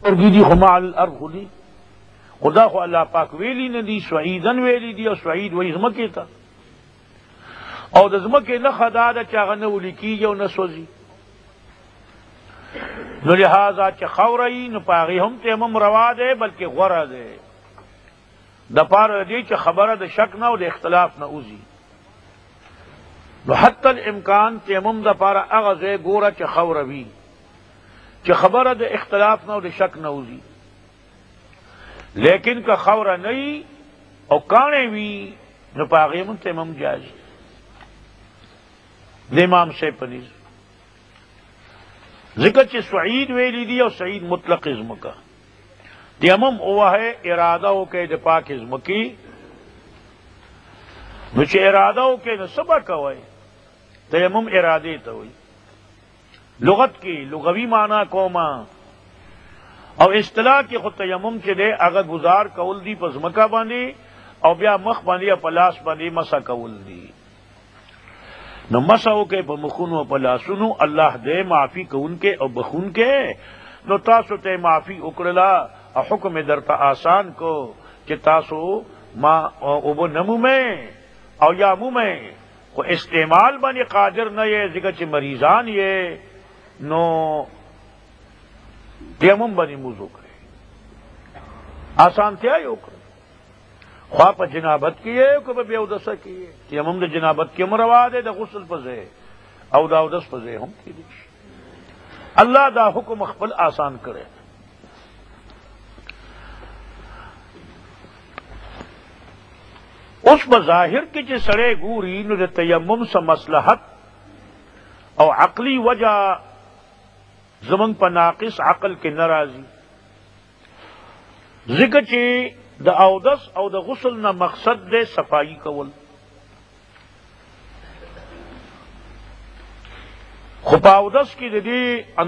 دی خما الارض خودی خدا خو اللہ پاک ویلی نه دی سعیدن ویلی دی او سعید وی زمکه تا او د زمکه نه خدا د چاغه نه ولیکیږي او نه سوځي نو لہذا چې خورئی نو پاغي هم تیمم روا ده بلکې غوړه ده د پاره دی چې خبره د شک نه او د اختلاف نه اوزي نو حتی الامکان تیمم د پاره هغه ځای ګوره چې خوروي چې خبره د اختلاف نه او د شک نه اوزي لیکن که خوره نه او کاڼې وي نو پاغي هم تیمم جایز د امام صاحب په نيز ذکر چې سعید ویلی دی او سعید مطلق ازم کا تیمم ہوا ہے ارادہ ہو کے د پاک ازم کی نو چې ارادہ ہو کے نو سبا کوي تیمم ارادے ته وي لغت کی لغوی معنی کوما او اصطلاح کی خود تیمم چې دی هغه گزار کول دی په ځمکه باندې او بیا مخ باندې په لاس باندې مسا کول دی نو مساو کے په مخونو په لاسونو الله دې معافی کوون کے او بخون کے نو تاسو ته معافی وکړلا او حکم درته آسان کو چې تاسو ما او نمو میں او یا منہ میں کو استعمال باندې قادر نه یې ځکه چې مریضان یې نو تیمم باندې موضوع کړي آسان تیا یو کړ خواہ پا جنابت کیے کہ بے اودسا کیے تیمم دا جنابت کی مروا دے دا غسل پزے او دا اودس پزے ہم کی دیش اللہ دا حکم اخبل آسان کرے اس بظاہر کی چی سڑے گوری نو دا تیمم سا مصلحت او عقلی وجہ زمن پا ناقص عقل کے نرازی ذکر چی دا اودس او دا غسل نہ مقصد دے صفائی کول خپا اودس کی دی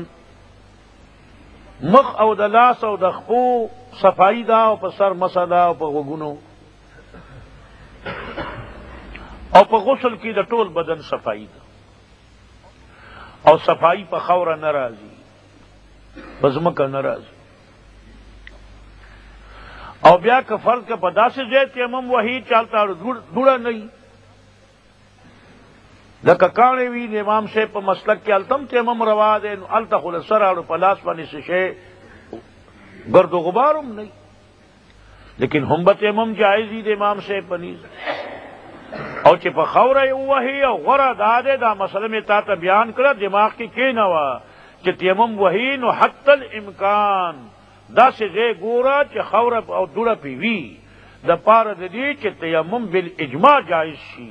مخ او دا لاس او دا خپو صفائی دا او پا سر مسا دا او پا غگونو او پا غسل کی دا ټول بدن صفائی دا او صفائی پا خور نرازی بزمک نرازی او بیا که فرض که پدا سے زی تیمم وہی چالتا ڈوڑا نہیں لکه کاڼې وی د امام صاحب په مسلک کې التم تیمم روا دی نو الته خو له سر اړو په لاس باندې څه شی گرد و غبار هم نہیں لیکن هم به تیمم جایز دی د امام صاحب په نیز او چې په خوره یې ووهي او غوره دا دی دا مسله مې تا ته بیان کړه دماغ کې کېنوه چې تیمم وهي نو حتی الامکان دا سے زی گورا چې خوره او دوړه پی وی د پاره د دې چې تیمم بالاجماع جایز شي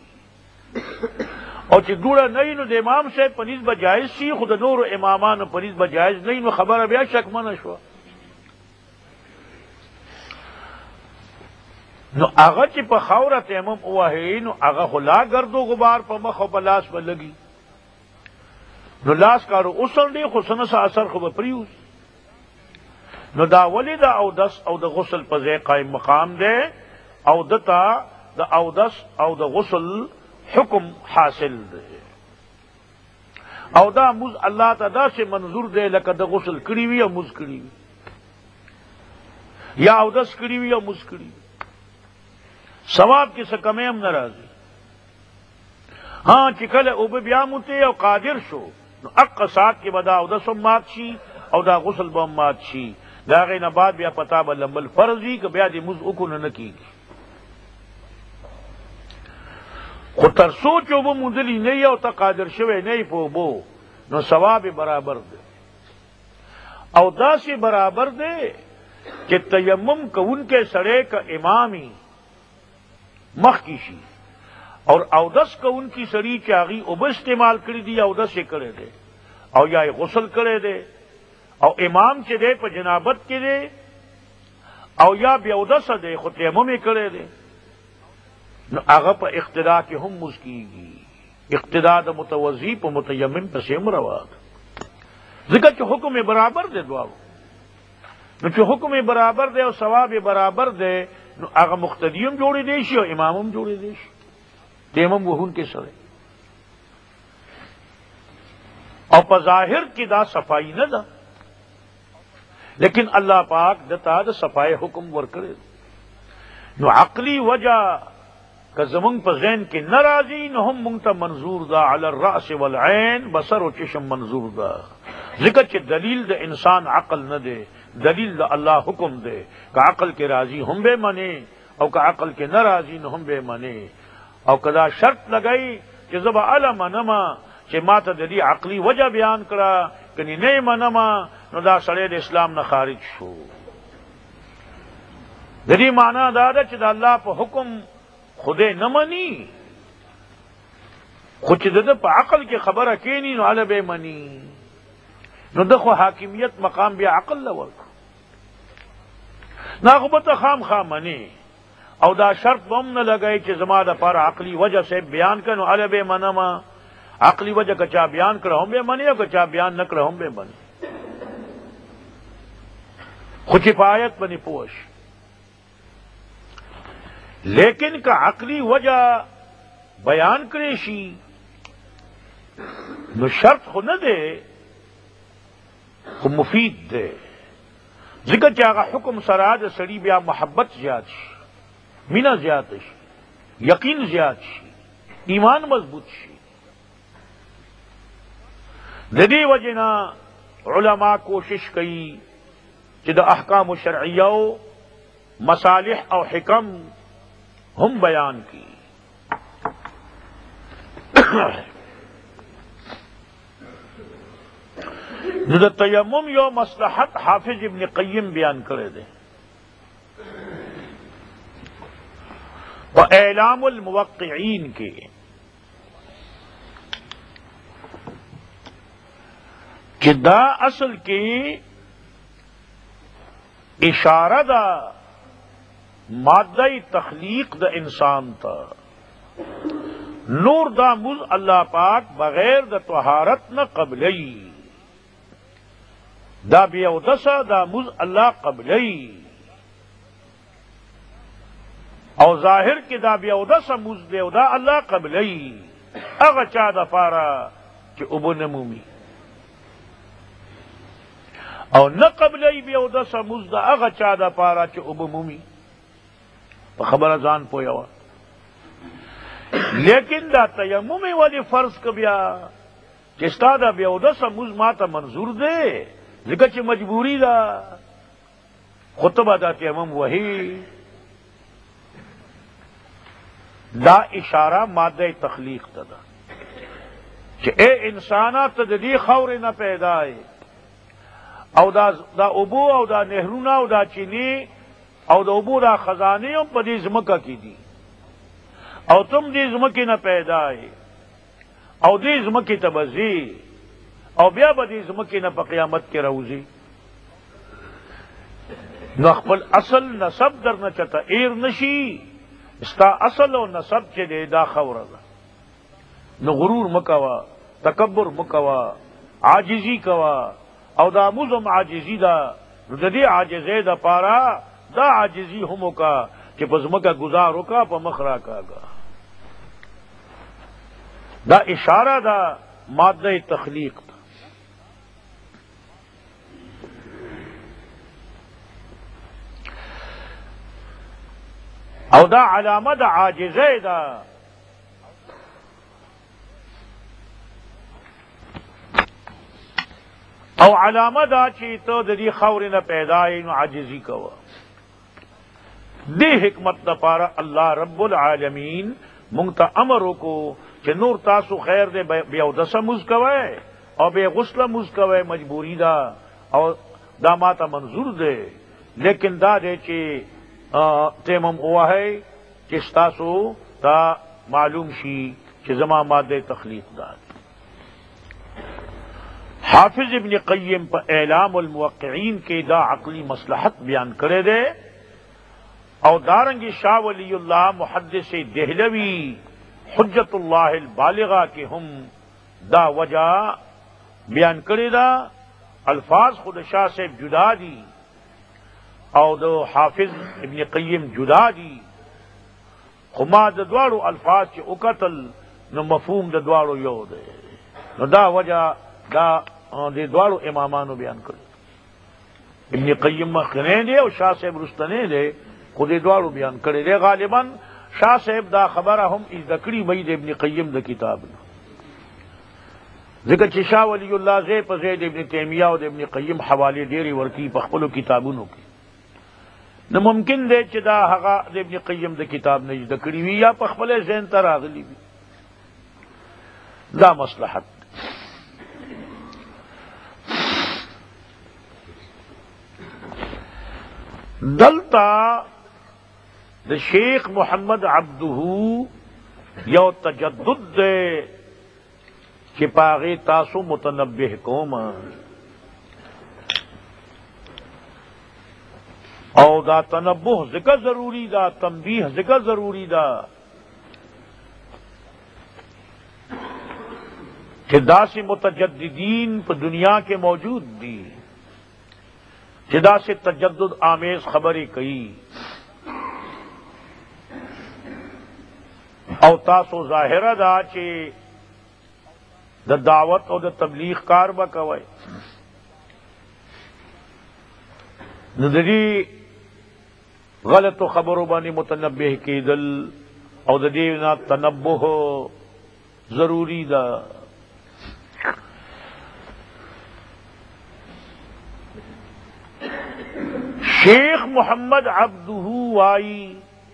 او چې دوړه نه نو د امام صاحب په نسبت جایز شي خود نور امامانو په نسبت جایز نه نو خبره بیا شک منه شو نو هغه چې په خوره تیمم وهي نو هغه خلا گرد و غبار په مخ او په لاس باندې لګي نو لاس کارو اوسل دی خو سنه سا اثر خو به پریوس نو دا ولی دا اودس او دا غسل پزے قائم مقام دے او دتا دا اودس او دا غسل حکم حاصل دے او دا مز اللہ تا دا سے منظور دے لکا دا غسل کری وی او مز کری وی یا اودس کری وی او مز کری وی ثواب کی سکمیم نرازی ہاں چکل او بیامتے او قادر شو نو اق سات کی بدا اودس مات شی او دا غسل بم مات شی داغه نه بعد بیا پتا به لمبل فرضی که بیا دې مز وکړو نه کیږي خو تر سوچو به مدلی نه یو ته قادر شوی نه په بو نو ثواب برابر دی او داسې برابر دی چې تیمم کوونکې سړی که امامی مخ کی شي اور اودس کوونکې سړی چې هغې اوبه استعمال کړي دي اودس یې کړی دی او یا یې غسل کړی دی او امام چې دی په جنابت کې دی او یا بیا اودس دی خو تیمم یې کړی دی نو هغه په اقتدا کې هم مز کېږي اقتدا د متوضي په متیمم پسې هم روا ده ځکه چې حکم برابر دی دواړو نو چې حکم برابر دی او ثواب برابر دی نو هغه مقتدی هم جوړې دی شي او امام هم جوړې دی شي تیمم وهونکي سره او په ظاهر کې دا صفائی نه ده لیکن اللہ پاک دتا د صفائے حکم ورکړي نو عقلی وجہ که زمونږ په ذهن کې ناراضي نو هم مونږ ته منظور ده علی الراس والعین بصر او چشم منظور ده ځکه چې دلیل د انسان عقل نه دی دلیل د الله حکم دی که عقل کې راضی هم به منی او که عقل کې ناراضي نو هم به منی او کدا شرط لګئی چې زبا علم منما چې ماته د دې عقلی وجہ بیان کړه کني نه منما نو دا سړی د اسلام نه خارج شو د دې معنا دا ده چې د الله په حکم خدای نه مني خو چې د په عقل کې خبره کینی نو علی به مني نو دغه حاکمیت مقام بیا عقل لور ناغبت خام منی او دا شرط بم نه لګای چې زما د پر عقلی وجہ سے بیان کنو علی به منما عقلی وجہ کچا بیان کړه هم به منی او کچا بیان نکړه هم به منی خو کفایت بنی پوش لیکن کا عقلی وجہ بیان کرے شی نو شرط خو نه دے خو مفید دے ذکر چاہا حکم سراد سڑی بیا محبت زیاد شی مینا زیاد شی یقین زیاد شی ایمان مضبوط شی ددی وجنا علماء کوشش کئی کہ دا احکام شرعیہ مصالح او حکم ہم بیان کی نو تیمم یو مصلحت حافظ ابن قیم بیان کرے دے و اعلام الموقعین کے کہ دا اصل کی اشارہ دا مادہ تخلیق دا انسان تا نور دا مز اللہ پاک بغیر دا طہارت نہ قبلی دا بیودسا دا مز اللہ قبلی او ظاہر کی دا بیودسا مز بیودا اللہ قبلی اغا چا دا پارا کہ ابو نمومی او نہ قبلی بیودسا مز دا اغا چا دا پارا کہ ابو مومی خبر ازان پویا ہوا لیکن دا تیمم والی فرض کبیا چستا دا بیودسا مز ماتا منظور دے ذکر چی مجبوری دا خطبہ دا تیمم وہی دا اشارہ مادہ تخلیق تا دا چی اے انسانا تدلی خور نہ پیدائے او دا ابو او دا نہرونا او دا چینی او دا ابو دا خزانیوں پا دی زمکہ کی دی او تم دی زمکی نہ پیدائے او دی زمکی تبزی او بیا با دی زمکی نہ پا قیامت کے روزی نو خپل اصل نسب در نہ چتا ایر نشی استا اصل و نسب چے دے دا خور دا نو غرور مکوا تکبر مکوا عاجزی کوا او دا مزم عاجزی دا نو دا دی عاجزی دا پارا دا عاجزی ہمو کا کہ پزمکا گزارو کا پا مخرا کا گا دا اشارہ دا مادہ تخلیق دا او دا علامہ دا عاجزی دا او علامہ دا چی تو دی خور نہ پیدائی نو عاجزی کوا دی حکمت دا پارا اللہ رب العالمین منگتا امرو کو کہ نور تاسو خیر دے بیودسا مز کوئے او بے غسل مز کوئے مجبوری دا او دا ماتا منظور دے لیکن دا دے چی تیمم ہوا ہے کہ ستاسو تا معلوم شی کہ زما مادہ تخلیق دا حافظ ابن قیم پر اعلام الموقعین کے دا عقلی مصلحت بیان کرے دے او دارنگی شاہ ولی اللہ محدث دہلوی حجت اللہ البالغہ کے ہم دا وجہ بیان کرے دا الفاظ خود شاہ سے جدا دی او دو حافظ ابن قیم جدا دی خما دا دوارو الفاظ چی اکتل نو مفہوم دا دوارو یو دے نو دا وجہ دا دے دوارو امامانو بیان کرے ابن قیم مخکنے دے او شاہ صاحب رستنے دے خود دوارو بیان کرے دے غالباً شاہ صاحب دا خبر ہم از دکڑی بئی دے ابن قیم دا کتاب ذکر چی شاہ ولی اللہ زی پا زید ابن تیمیہ و ابن قیم حوالی دیری ورکی پا خپلو کتابونو کی نہ ممکن دے چی دا حقا دے ابن قیم دا کتاب نجد کری وی یا پا خپل ذہن تر آگلی بھی دا مصلحت دلتا دا شیخ محمد عبدہو یو تجدد دے کہ پاغی تاسو متنبہ کوما او دا تنبہ ذکر ضروری دا تنبیہ ذکر ضروری دا کہ دا سے متجددین پہ دنیا کے موجود دی جدا سے تجدد آمیز خبری کئی او تاسو ظاہرہ دا چے دا دعوت او دا تبلیغ کار با کوئی ندری غلط و خبرو بانی متنبہ کی دل او دا دیونا تنبہ ضروری دا شیخ محمد عبدہ وائی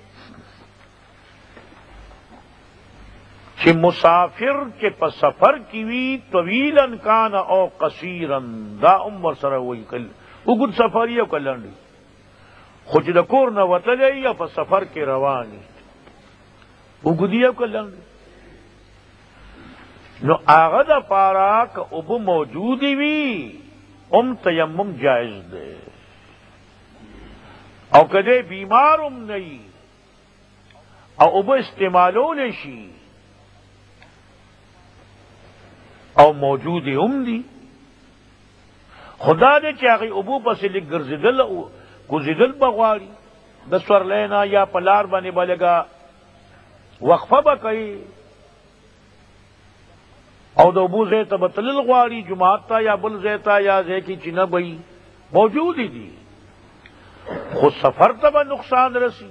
کہ مسافر کے پس سفر کیوی طویلاً کان او قصیراً دا عمر سر وہی کل اگد سفر یا کلنڈی خوچ دکور نہ وطلے یا پس سفر کے روانی اگدی یا کلنڈی نو آغا دا پارا کا اب موجودی وی تیمم جائز دے او کدے بیمار نہیں او اب استعمالو لیشی او موجود دی خدا دے چاہی ابو پس لگ گرزدل گزدل بغواری دسور لینا یا پلار بنے بلگا وقفہ بکئی او دو ابو زیتا بطلل غواری جماعت تا یا بل زیتا یا زی کی چنہ بئی موجود ہی دی خود سفر تا نقصان رسی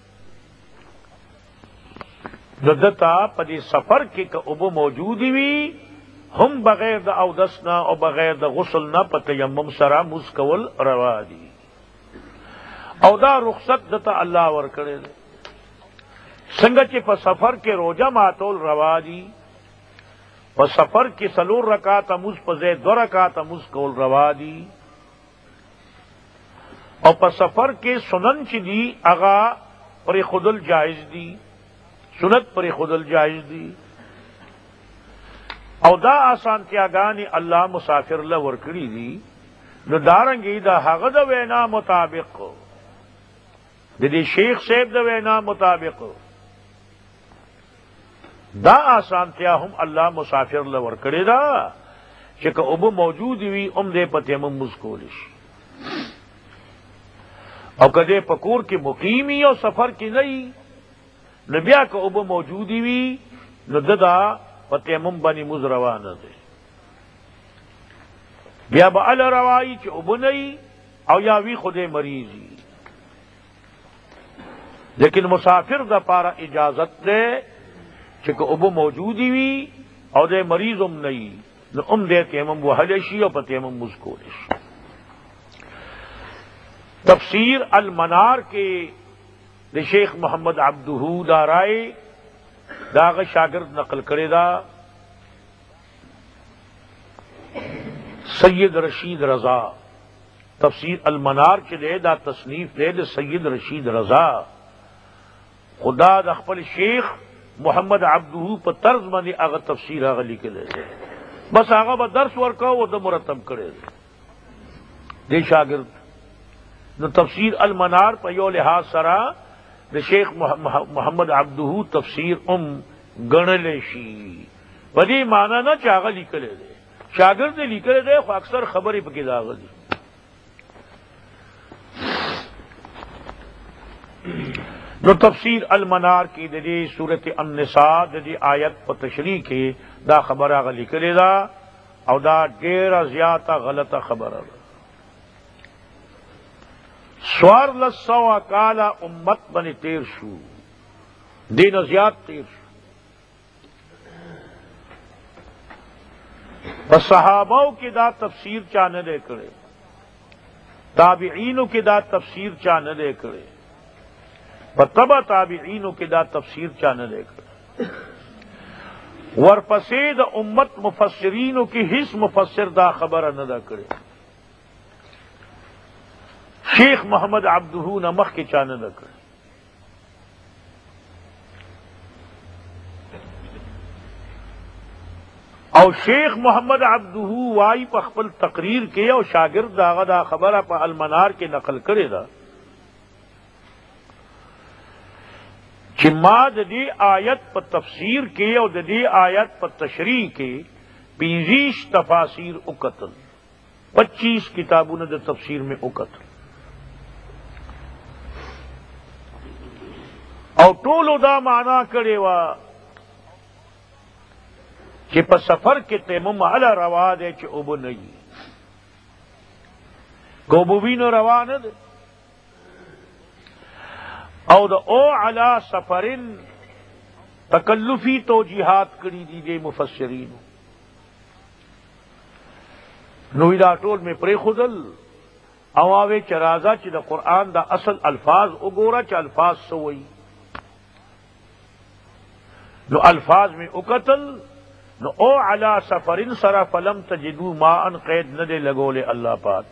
ددتا پدی سفر کی کا ابو موجودی وی ہم بغیر دا اودسنا او بغیر دا غسلنا پا تیمم سرا مسکول روا دی او دا رخصت دتا اللہ ورکڑے دے سنگا چی پا سفر کے روجہ ماتول روا دی پا سفر کی سلور رکاتا مز پا زید دو رکاتا مسکول روا دی او پا سفر کے سنن چی دی اغا پر خودل جائز دی سنت پر خودل جائز دی او دا آسان تیاگانی اللہ مسافر لورکڑی دی نو دارنگی دا حق دا وینا مطابق دی شیخ صاحب دا وینا مطابق دا آسان تیا ہم اللہ مسافر لورکڑی دا چکا اب موجود ہوئی دے پتے ممسکولش او کدے پکور کی مقیمی او سفر کی نئی نبیا کا اب موجودی ہوئی نو ددا پتیمم بنی مز روانہ دے بیا با ال روائی چ اب نئی او یا وی خود مریضی لیکن مسافر دا پارا اجازت دے چک اب موجودی وی او دے مریضم نئی نو دے تیمم وحلشی او پتیمم مزکولش تفسیر المنار کے دے شیخ محمد عبدہ دارائے داغ شاگرد نقل کرے دا سید رشید رضا تفسیر المنار چلے دا تصنیف دے دا سید رشید رضا خدا دا خپل شیخ محمد عبدہ پر طرز مندی آغا تفسیر آغا لکھے دے بس آغا با درس ورکا وہ دا مرتب کرے دے شاگرد نو تفسیر المنار پہ یو لحاظ سرا دا شیخ محمد عبدہ تفسیر گنلیشی بدی مانا نہ چاغا لکھلے دے شاگرد نے لکھلے دے اکثر خبر ہی پکی داغ دی نو تفسیر المنار کی ددی صورت النساء ددی آیت پر تشریح کی دا خبر آغا لکھلے دا او دا ڈیرا زیادہ غلط خبر 1400 کالا امت بنی تیر شو دین زیاد تیر شو پس صحاباؤ کی دا تفسیر چاہ دے کرے تابعینو کی دا تفسیر چاہ دے کرے تبا تابعینو کی دا تفسیر چاہ دے کرے ورپسید امت مفسرینو کی حص مفسر دا خبر نہ کرے شیخ محمد عبدہ نمخ کی چاہ نہ کرے او شیخ محمد عبدہ وائی پا خپل تقریر کے او شاگرد داغا دا خبر پا المنار کے نقل کرے دا چی ما دا دی آیت پا تفسیر کے او دا دی آیت پا تشریح کے 25 تفاسیر اکتل 25 کتابوں نے دا تفسیر میں اکتل او ټولو دا معنا کرے وا کہ پا سفر کے تیمم علا روا دے چی اوبو نہیں کہ اوبو بینو روا نہ دے او دا او علا سفرن تکلفی توجیحات کری دی دے مفسرین نوی دا ٹول میں پری خودل اواوے چرازا چی دا قرآن دا اصل الفاظ اگورا چی الفاظ سوئی نو الفاظ میں اکتل نو او علا سفرن سرا فلم تجدو ما ان قید نہ دے لگولے اللہ پاک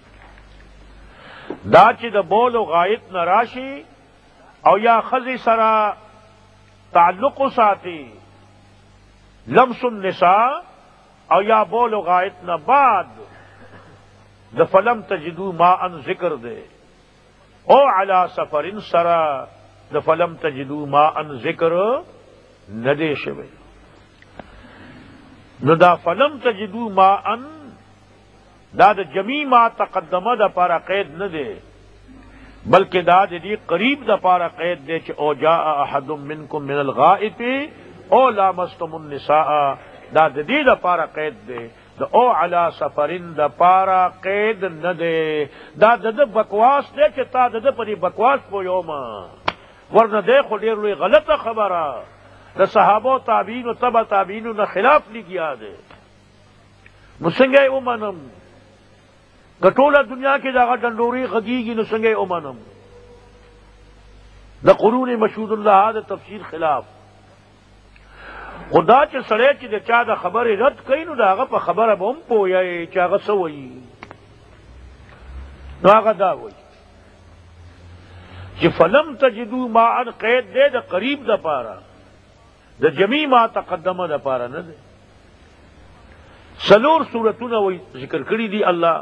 دا چی دا بول و غائط نہ راشی او یا خزی سرا تعلق ساتی لمس النساء او یا بول و غائط نہ بعد دا فلم تجدو ما ان ذکر دے او علا سفرن سرا دا فلم تجدو ما ان ذکر نہ دے شوے نو دا فلم تجدو ما ان دا جمی ما تقدمہ دا پارا قید نہ دے بلکہ دا دی قریب دا پارا قید دے چ او جاء احد منکم من الغائط او لامستم النساء دا دی دا پارا قید دے دا او علا سفرن دا پارا قید نہ دے دا بکواس دے چ تا پری بکواس پو یوما ورنہ دے خو ډیر لوی غلط خبرہ دا صحابہ تابعین و تبع تابعین نہ خلاف لکھیا دے مسنگے امنم کٹولا دنیا کے جاگا ڈنڈوری غگیگی نسنگے امنم دا قرون مشہود اللہ دا تفسیر خلاف خدا چ سڑے چ دا چا دا خبر رد کئی نو دا آغا پا خبر اب ہم پویا چاگا سوئی نو آغا دا ہوئی چ فلم تجدو ما ان قید دے دا قریب دا پارا دا جمی ما تقدمہ دا پارا نہ دے سلور صورتنا وہی ذکر کری دی اللہ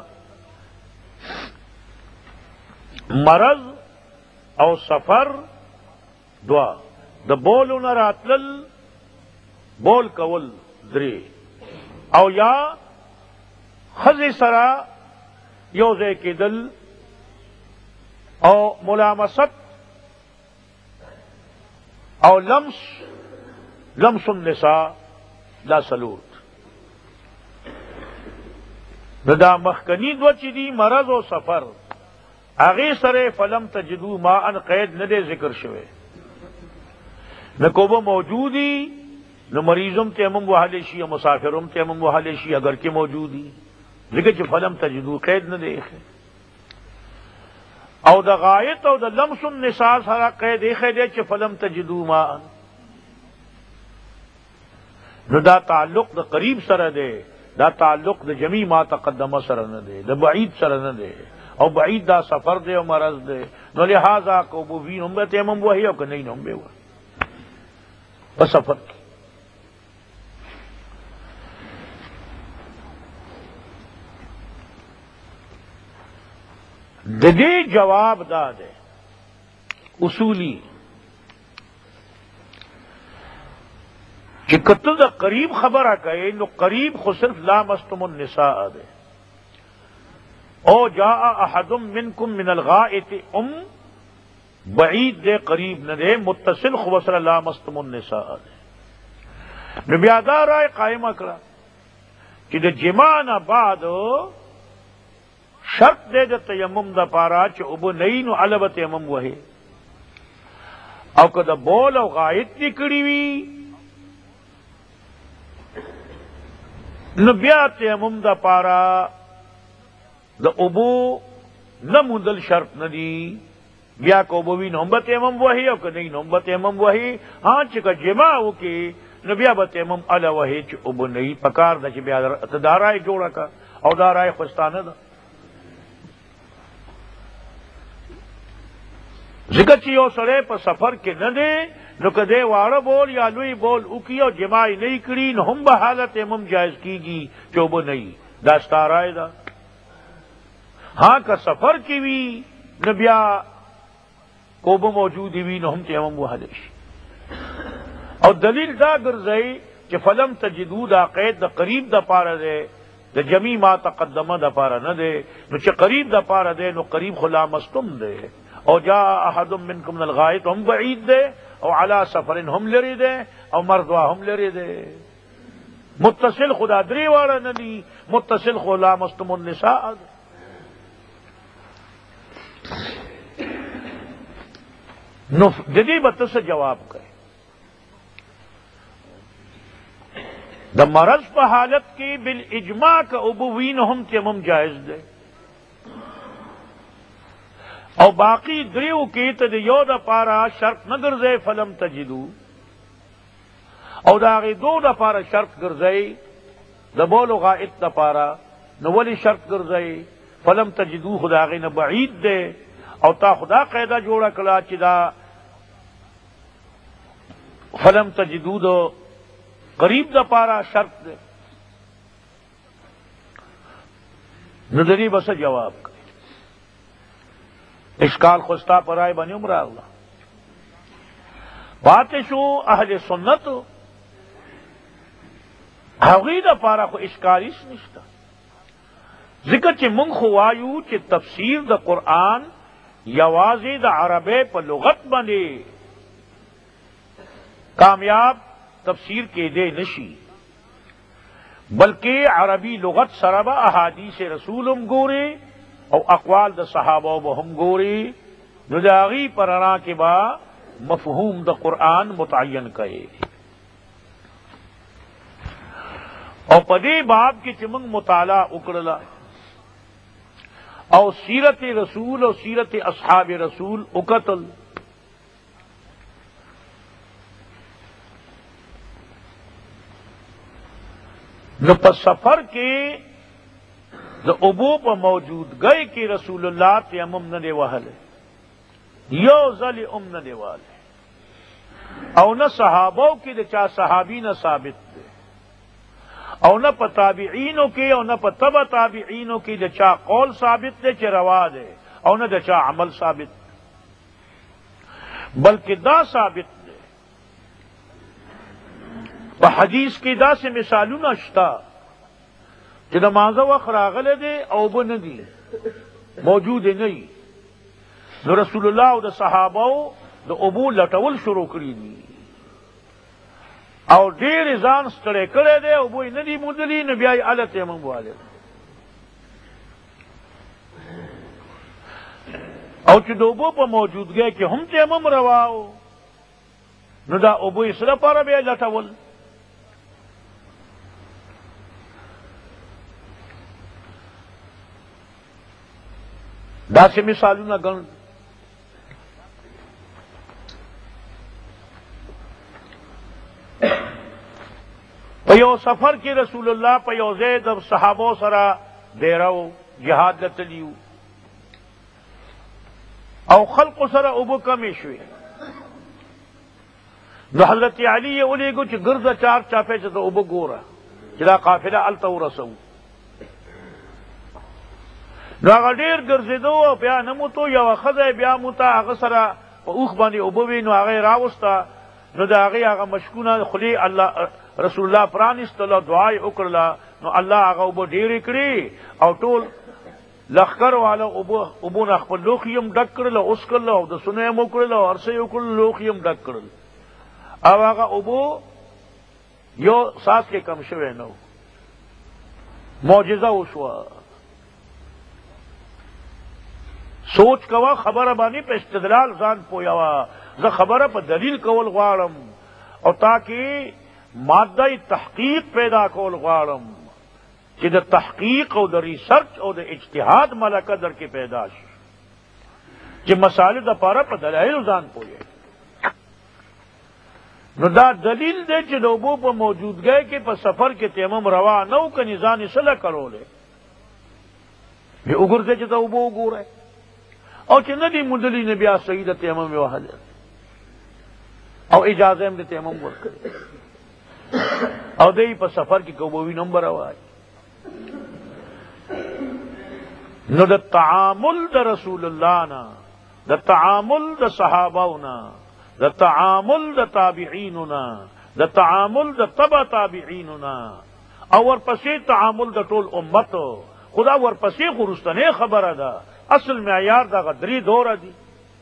مرض او سفر دعا دا بولو نہ راتلل بول کول درے او یا خز سرا یوزے کے دل او ملامست او لمس النساء دا سلورت دا مخکنی دو چی دی مرض و سفر اغی سرے فلم تجدو ما ان قید نہ دے ذکر شوے نہ کوبا موجودی نہ مریضم تیمم وحالشی یا مسافرم تیمم وحالشی اگر کے موجودی ذکر چی فلم تجدو قید نہ دے او دا غائط او دا لمس النساء سرا قید دے چی فلم تجدو ما ان نو دا تعلق دا قریب سر دے دا تعلق دا جمی ما تقدمہ سر نہ دے دا بعید سر نہ دے او بعید دا سفر دے او مرض دے نو لہذا کو بوین ہم بے تیمم وہی او کہ نہیں ہم بے وہی بس سفر کی دے جواب دا دے اصولی چکتل دا قریب خبر آگئے نو قریب خو صرف لامستم النساء دے او جاء احد منکم من الغائط بعید دے قریب نہ دے متصل خو بسر لامستم النساء دے نبی آدھا رائے قائم اکرا کہ دا جمعنا بعد شرط دے د تیمم د پارا چې اوبه نه نو علاوه تیمم وهي او که د بول او غائط نکړي وي نو بیا تیمم د پارا د اوبو نه موندل شرط نه دي بیا که اوبه وي نو هم به تیمم وهي او که نه نو هم به تیمم وهي ها چې که جما وکړي نو بیا به تیمم اله وهي چې اوبه نه وي پکار ده چې بیا ته دا رای جوړه کړه او دا رای خوستانه ده ذکر چې یو سړی په سفر کې نه دی نو که دی واړه بول یا لوی بول وکړي او جما یې نه کړي نو هم به حالت تیمم جایز کیږي چې اوبه نه وي دا ستا رای ده ہاں کا سفر کی وی نہ بیا کوبه موجود وی نو هم تیمم وهلی شي او دلیل دا ګرځي چې فلم تجدو دا قید د قریب د پاره ده د جمی ما تقدمه د پاره نه ده نو چې قریب د پاره ده نو قریب خلا مستم ده او جاء احد منکم من الغائط هم بعید ده او علی سفر هم لري ده او مرضوا هم لري ده متصل خدا درې واړه نه دي متصل خلا مستم النساء نو جدی بت سے جواب کرے دا مرض په حالت کی بالاجماع کا ابوین ہم تیمم جائز دے او باقی دریو کی ته یو د پارا شرط نه ګرځي فلم تجدو او دا غي دو د پارا شرط ګرځي د بولو غائط د پارا نو ولی شرط ګرځي فلم تجدو خدا غي نه بعید دے او تا خدا قاعده جوړه کړه چې دا فلم تجدو دو قریب دا پارا شرط دے ندری بس جواب کرے اشکال خستا پر آئے بنی عمرہ اللہ بات شو اہل سنت هغوی دا پارا خو اشکالیس نشتا ذکر چی منگ خوایو چی تفسیر دا قرآن یوازی دا عربے پا لغت بنے کامیاب تفسیر کے دے نشی بلکہ عربی لغت سربا احادیث رسولم گورے او اقوال دا صحابہ بہم گورے نداغی پرانا کے با مفہوم دا قرآن متعین کرے او پدے باب کی چمنگ مطالعہ اکڑلا او سیرت رسول او سیرت اصحاب رسول اکتل نو پس سفر کے دا ابو پا موجود گئے کہ رسول اللہ تیمم نہ دے وحل یو ذل نہ دے والے او نہ صحابوں کی دے چاہ صحابی نہ ثابت دے او نہ پا تابعینوں کی او نہ پا تبع تابعینوں کی دے چاہ قول ثابت دے چاہ روا دے او نہ دے چاہ عمل ثابت دے بلکہ دا ثابت حدیث کی دا سے مثالوں نشتا کہ نماز وقت راغلے دے او بن دی موجود نہیں نو رسول اللہ او دا صحابہ دا ابو لٹول شروع کری دی او دیر ځان ستړی کړی دی ابو یې نه دی موندلی نو بیا یې هله تیمم والے او چې د اوبو په موجودګۍ کې هم تیمم روا و نو دا اوبو یې څه لپاره بیا لټول داسې مثالونه ګڼ په یو سفر کې رسول الله په یو ځای د صحابو سره ډیرو جهاد لتلیو او خلق سره اوبو کمې شوې نو حضرت علی یې ولیږو چې ګرځه چار چاپې چې د اوبو ګوره چې دا قافله هلته ورسوو نو هغه ډېر ګرځېدو او بیا نه موتو یوه ښځه بیا موته هغه سره په اوښ باندې اوبه وې نو هغه یې راوسته نو د هغې هغه مشکونه خولې الله رسول الله پرانستله دعا یې وکړله نو الله هغه اوبه ډېرې کړې او ټول لښکر والا اوبو نه خپل لوښي هم ډک کړل اوس کړل او د سونه یې وکړل او هر څه یې وکړل لوښي هم ډک کړل او هغه اوبو یو ساس کې کم شوی نه و معجزه وشوه سوچ کوا خبره باندې په استدلال ځان پویوا، زه خبره په دلیل کول غواړم او تاکي ماده تحقیق پیدا کول غواړم چې د تحقیق او د ریسرچ او د اجتهاد ملکه در کې پیدا شي چې مسائل د پاره په دلایل ځان پوي. نو دا دلیل دی چې د اوبو په موجودګۍ کې په سفر کې تیمم روا نه و کني ځان یې سله کړولې به وګورځي چې د اوبو وګوره او چې نه دی مدلی نه بیا صحیح د تیمم وهل او اجازه هم د تیمم ورکړي او دی په سفر کې کوبوي نمبر وای. نو د تعامل د رسول الله نه، د تعامل د صحابهو نه، د تعامل د تابعینو نه، د تعامل د تبع تابعینو نه او ورپسې تعامل د ټول امتو، خدا ورپسې خورستنه خبره ده. اصل معیار دا غدری دوره دی.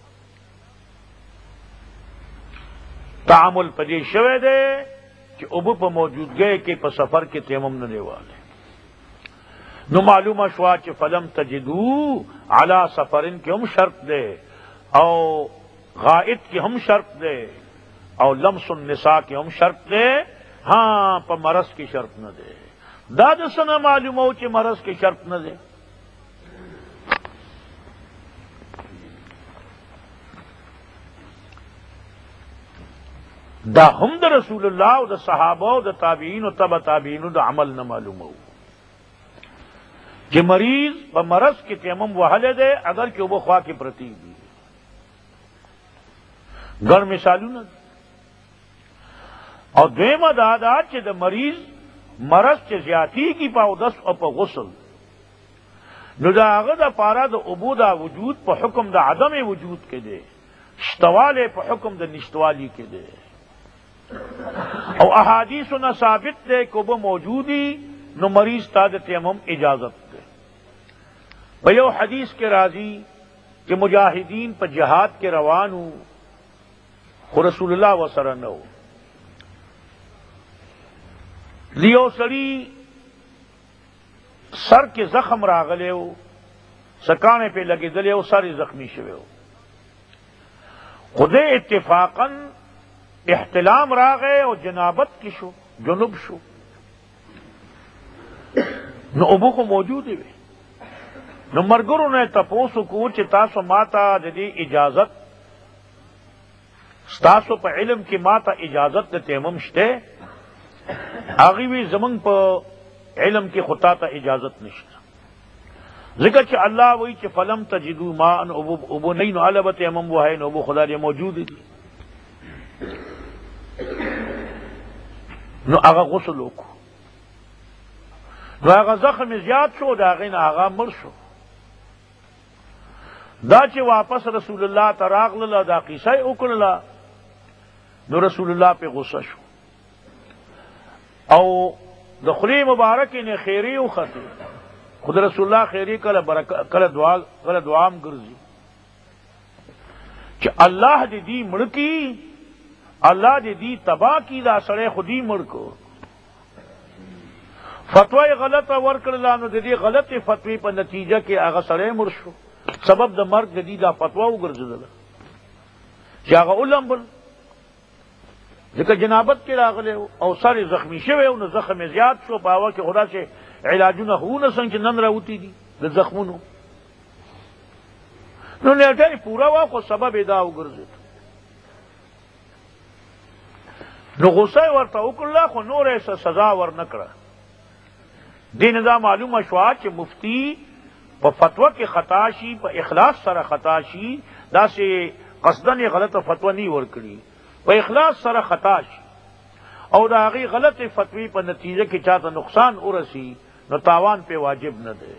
تعامل پدې شوه دی چې اوبو په موجودګۍ کې په سفر کې تیمم نه دیواله. نو معلومه شوا چې فلم تجدو علی سفرن کې هم شرط دی او غائط کی ہم شرط دے اور لمس النساء کی ہم شرط دے، ہاں پا مرض کی شرط نہ دے. داد سنا معلوم ہو کہ مرض کی شرط نہ دے. دا ہم دا رسول اللہ و دا صحابہ و دا تابعین و تبع تابعین و دا عمل نہ معلوم ہو کہ مریض پا مرض کی تیمم وحل دے اگر کہ وہ خواہ کی پرتی دی ګڼ مثالونه او دویمه دا ده چې د مریض مرض چې زیاتیږي په اودس او په غسل نو د هغه د پاره د اوبو دا وجود په حکم د عدم وجود کې دی، شتواله په حکم د نشتوالی کې دی او احادیثونه ثابت دی که اوبه موجودی نو مریض تا د تیمم اجازت دی. په یو حدیث کې راځي چې مجاهدین په جهاد کې روانو خو رسول اللہ وسره نو لیو سړي سر کې زخم راغلی و، سکانې پې لګېدلی و، سر یې زخمی شوی و. خدای اتفاقا احتلام راغی او جنابت کی شو، جنوب شو. نو اوبو خو موجودې وې. نو مرګرو نه تپوس وکړو چې تاسو ماته د دې اجازت ستاسو په علم کې ماته اجازت د تیمم شته؟ هغوی وی زمونږ په علم کې خو تا ته اجازت نشته، ځکه چې الله وایي چې فلم تجدو ماء اوبو نه نو هله به تیمم وهئ، نو اوبو خدای موجود دي. نو هغه غسل وکړو، نو هغه زخم زیات شو، د هغې نه هغه مړ شو. دا چې واپس رسول الله ته راغلله دا قصه یې وکړله نو رسول الله پہ غصه شو او د خولې مبارکې نه خیرې وختې. خود رسول الله خیرې کله دعام ګرځي چې الله دې دی مړ کی، الله دې دی تباہ کی، دا سړی خودی مړ کو. فتوی غلطه ورکړله نو د دې غلطې فتوی په نتیجه کې هغه سړی مړ شو. سبب د مرګ د دې دا فتوا وګرځېدله چې هغه ولمبل، ځکه جنابت کې راغلی او سر یې زخمی شوی او نو زخم یې زیات شو. په هغه کې خدا چې علاجونه خو ونسن چې نن راوتی دي د زخمونو، نو نیټه یې پوره وه خو سبب یې دا وګرځېد. نو غصه یې ورته وکړله خو نور یې سزا ورنه کړه. دې نه دا معلومه شوه چې مفتی په فتوا کې خطا شي، په اخلاص سره خطا شي، داسې قصدن یې غلطه فتوا نه ورکړي، په اخلاص سره خطا شي او د هغې غلطې فتوی په نتیجه کې چاته نقصان ورسی نو تاوان پې واجب نه دی.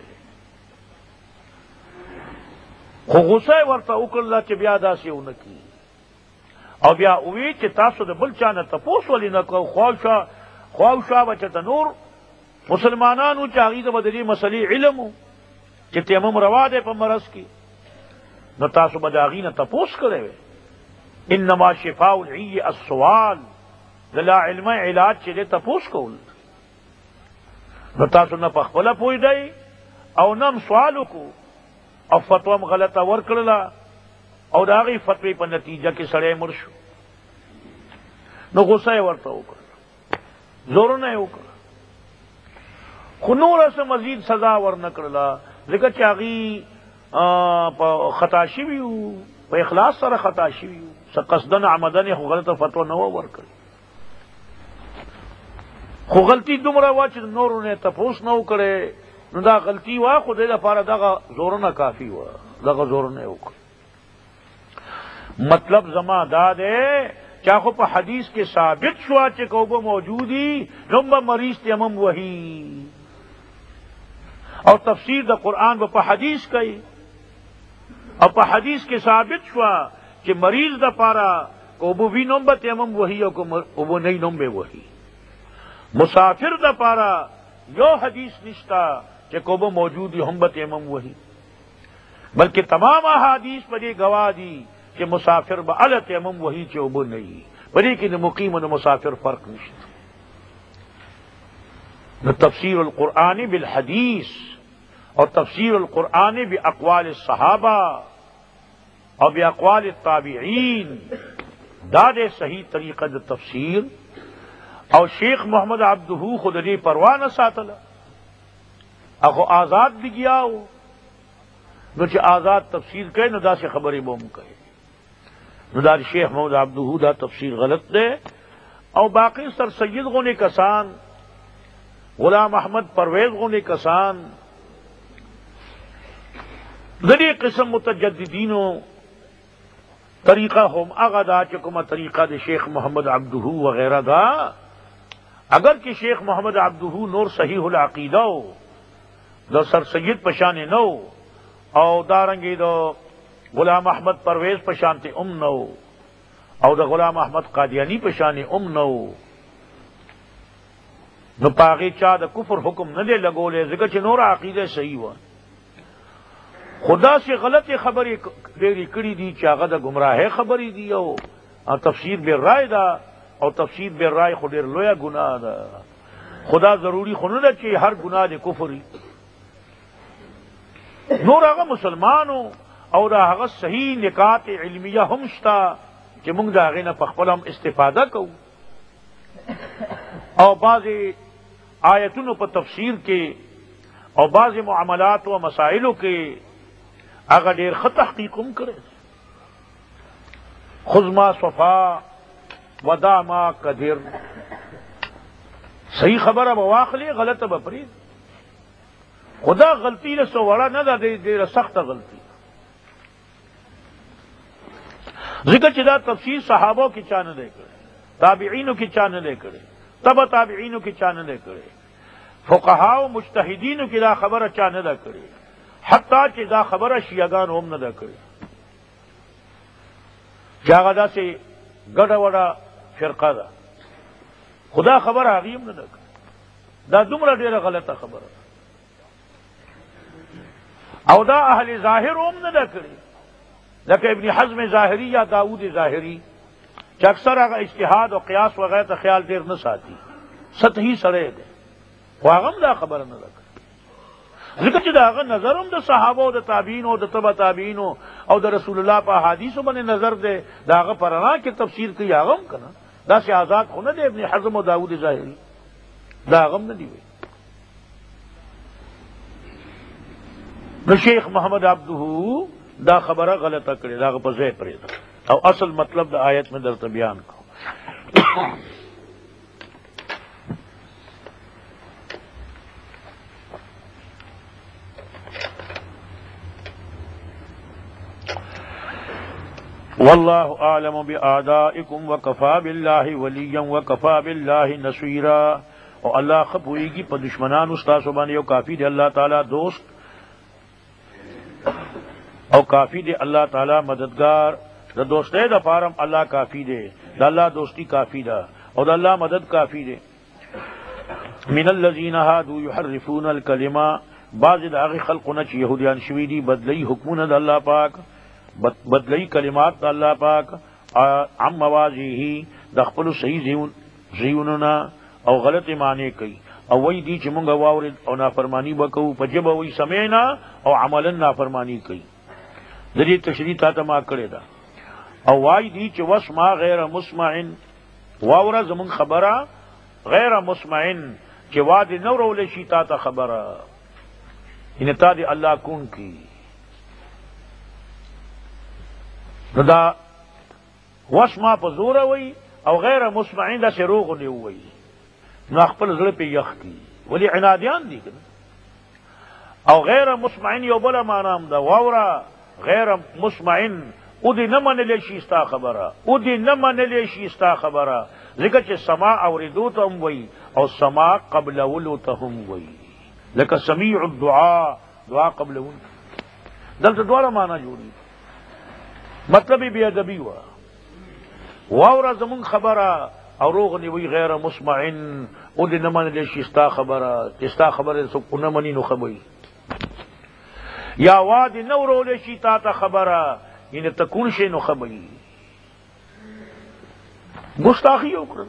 خو غصه یې ورته وکړله چې بیا داسې ونه کړي او بیا ووی چې تاسو د بل چا نه تپوس ولې نه کوو، خواوشا به چېرته نور مسلمانانو چې هغوی ته به د دې مسلې علم و چې تیمم روا دی په مرض کې، نو تاسو به د هغوی نه تپوس کړی وی. انما شفاء العی السوال، د لا علمه علاج چې دی تپوس کول. نو تاسو نه په خپله پوهېدئ او نه هم سوال وکړو او فتوا غلطه ورکړله او د هغې فتوی په نتیجه کې سړی مړ شو، نو غصه یې ورته وکړه، زورونه یې وکړه، خو نوره څه مزید سزا ورنه کړله، ځکه چې هغې په خطا شوي وو، په اخلاص سره خطا شوي وو، څه قصدن عمدن یې خو غلطه فتوا نه وه ورکړې، خو غلطي دومره وه چې نورو نه یې تپوس نه و کړی، نو دا غلطي وه خو دې لپاره دغه زورونه کافي وه، دغه زورونه یې وکړه. مطلب زما دا دی چا خو په حدیث کې ثابت شوه چې که اوبه موجودي نو به مریض تیمم وهي، او تفسیر د قرآن به په حدیث کوي، او په حدیث کې ثابت شوه چې مریض د پاره که اوبه وي نو به تیمم وهي او که اوبه نه وي نو به وهي. مسافر د پاره یو حدیث نشتا کہ کوبہ موجود ہم تیمم وہی، بلکہ تمام احادیث پر یہ گواہ دی کہ مسافر بعل تیمم وہی چوبو نہیں، بلی کہ مقیم و مسافر فرق نشتا. تفسیر القرآن بالحدیث اور تفسیر القرآن باقوال الصحابہ اور باقوال التابعین داد صحیح طریقہ تفسیر. اور شیخ محمد عبدہو خود دی پرواہ نہ ساتلا، اخو آزاد بھی گیا ہو نو چھ آزاد تفسیر کہے نو دا سے خبری بوم کہے، نو دا شیخ محمد عبدہو دا تفسیر غلط دے. اور باقی سر سید غنی کسان، غلام احمد پرویز غنی کسان، دری قسم متجددینوں طریقہ ہم اغا دا چکمہ طریقہ دے شیخ محمد عبدہو وغیرہ دا، اگر کہ شیخ محمد عبدہو نور صحیح العقیدہ ہو دا سر سید پشانے نو، او دارنگی دا غلام احمد پرویز پشانتے نو، او دا غلام احمد قادیانی پشانے نو، نو پاغی چاہ دا کفر حکم نہ دے لگو لے ذکر چھ نور عقیدہ صحیح ہوا. خدا سے غلط خبری دیری کری دی چاغه دا گمراہ خبری دی او تفسیر بے رائے دا، او تفسیر بے رائے خود لویا گناہ دا. خدا ضروری خود نہ چاہیے ہر گناہ دے کفری، نور هغه مسلمانو او دا هغه صحیح نکات علمیہ هم شتا چې موږ دا هغې نه په خپل هم استفاده کوو. او بعض آیتونو په تفسیر کې او بعض معاملات و مسائلو کې هغه ډېر ښه تحقیق هم کړی، خذ ما صفا ودع ما قدر، صحیح خبره به واخلې غلطه به پرېږدې. خدا غلطی له څه وړه نه ده، ډېره سخته غلطي، ذکر چې دا تفسیر صحابو کې چا نه دی کړی، تابعینو کې چا نه دی کړی، تبع تابعینو کې چا نه دی کړی، فقها او مجتهدینو کې دا خبره چا نه ده کړې، حتی چې دا خبره شیعهګان هم نه ده کړې، چې هغه داسې ګډه وډه فرقه ده، خدا خبره هغې هم نه ده کړې. دا دومره ډېره غلطه خبره ده، او دا اهل ظاهر هم نه ده کړې، لکه ابن حزم ظاهری یا داود ظاهری چې اکثر هغه اجتهاد او قیاس وغیرہ ته خیال ډېر نه ساتي، سطحي سړی دی، خو هغه هم دا خبره نه ده کړې. ځکه چې د هغه نظر هم د صحابو او د تابعینو او د تبع تابعینو او د رسول الله په احادیثو باندې نظر دی، د هغه په رڼا کې تفسیر کوي، هغه هم که نه داسې آزاد خو نه دی ابن حزم او داود ظاهري، دا هغه هم نه دی وی. نو شیخ محمد عبدہو دا خبره غلطه کړې، دا هغه په ځای پرېږده او اصل مطلب د آیت میں درته بیان کو. واللہ اعلم باعدائکم وکفا باللہ ولیا وکفا باللہ نصیرا، اور اللہ خبوئی کی پا دشمنان استاسو باندې او کافی دے اللہ تعالی دوست، او کافی دے اللہ تعالی مددگار. دا دوستے دا پارم اللہ کافی دے، دا اللہ دوستی کافی دا، اور دا اللہ مدد کافی دے. من الذین هادوا یحرفون الکلمہ، بعض دا اغی خلقنا چی یہودیان شویدی بدلی حکمون دا اللہ پاک، بدلی کلمات دا اللہ پاک عن مواضعه دا خپلو صحیح زیوننا او غلط معنی کئی، او وی دی چې مونږ واورید او نافرمانی وکړو، په ژبه وی سمعنا او عملا نافرمانی کوي. د دې تشریح تا ته ما کړې ده. او وای دی چې واسمع غیر مسمع، واوره زمون خبره غیر مسمع، چې وادي نو رول شي تا ته خبره ان تا دی الله کون کی. نو دا واسمع په زور وی او غیر مسمع دا شروغ دی وی، نو خپل زړه په یخ کی، ولی عنادیان دي کنه. او غیر مسمع یو بل معنی دا واوره غیر مسمع او دی نه منلی شي ستا خبره، او دی نه منلی شي ستا خبره، ځکه چې سماع اوریدو ته هم وی او سماع قبلولو ته هم وی، لکه سمیع الدعاء، دعا قبلون. دلته دواړه معنی جوړي، مطلب بی ادبی وا. واوره زمون خبره او روغ نیوی غیر مسمع، او دی نه منلی شي ستا خبره، چې ستا خبره څوک نه مني نو خبري. یا وادي نو رول شي تا ته خبره ان تکون شي نو خبري. گستاخی وکړه.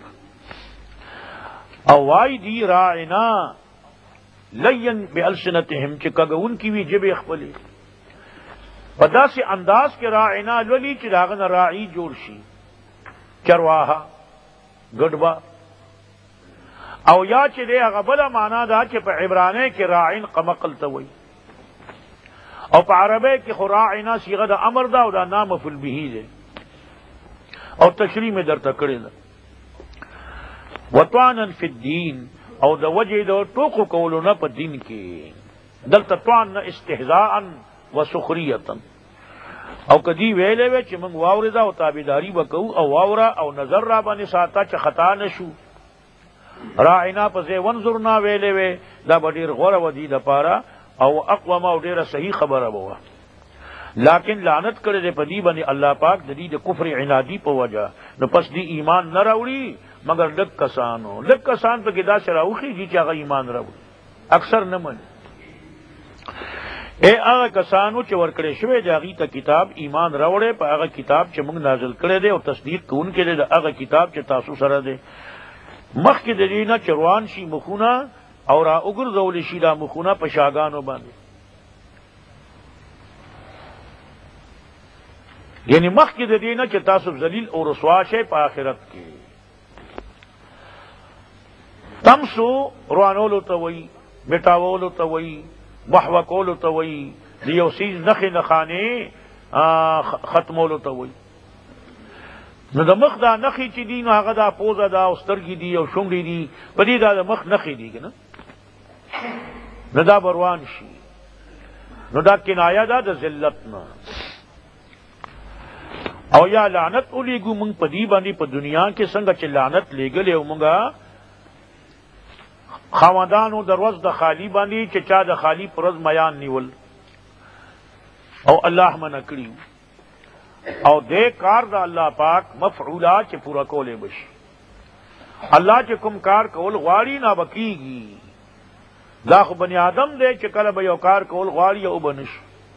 او وای دی راعنا لین بالسنتهم، چې کګون کی وی جبه خپلې په داسې انداز کې راعنا لولي چې داغه نه راعي جوړ شي، چرواها ګډوا. او یا چې دی هغه بل معنا دا چې په عبرانی کې راعین قمقل ته وای، او په عربی کې خو راعنا صيغه د امر دا او دا نام مفعول به دی، او تشریح میں درته کړی ده. وطعنا فی الدین، او د وجه د ټوکو کولو نه په دین کې، دلته طعن استهزاء و سخریه. او کدی ویلې وی چې موږ واورېدا او تابعداري وکړو او واورا او نظر را باندې ساته چې خطا نشو. راعنا په ځای ونظرنا ویلې وی، دا ډېر غوره ودی د پاره او اقوام او ډیره صحیح خبره وه. لیکن لعنت کړي دې په دې باندې الله پاک د دې د کفر عنادي په وجه، نو پس دې ایمان نه راوړي مگر لږ کسانو. لږ کسان په کې دا شراوخي چې هغه ایمان راوړي، اکثر نه مني. اے هغه کسانو چې ورکړې شوی د هغې ته کتاب، ایمان راوړې په هغه کتاب چې موږ نازل کړی دی او تصدیق کوونکی دی د هغه کتاب چې تاسو سره دی. مخکې د دې نه چې روان شي مخونه او را وګرځول شي دا مخونه په شاګانو باندې، یعنی مخکې د دې نه چې تاسو ذلیل او رسوا شئ په آخرت کې. تمسو روانولو ته وایي، مټاولو ته وایي، محو کولو ته وایي، د یو څیز نښې نښانې ختمولو ته وایي. نو د مخ دا نښې چې دي نو هغه دا پوزه ده او سترګې دي او شونډې دي، په دې دا د مخ نښې دي که نه، نو دا بروان شي. نو دا کنایه ده د ذلت نه. او یا لعنت اولیگو منگ پا دی باندی پا دنیا کے سنگا چه لعنت لیگلے او منگا خواندانو در وز دا خالی باندی چه چا دا خالی پرز میان نیول او اللہ منکڑی او دے کار دا اللہ پاک مفعولا چه پورا کولے بش. اللہ چه کم کار کول غواری نا بکیگی، دا خو بنی آدم دے چه کل بیو کار کول غواری او بنش.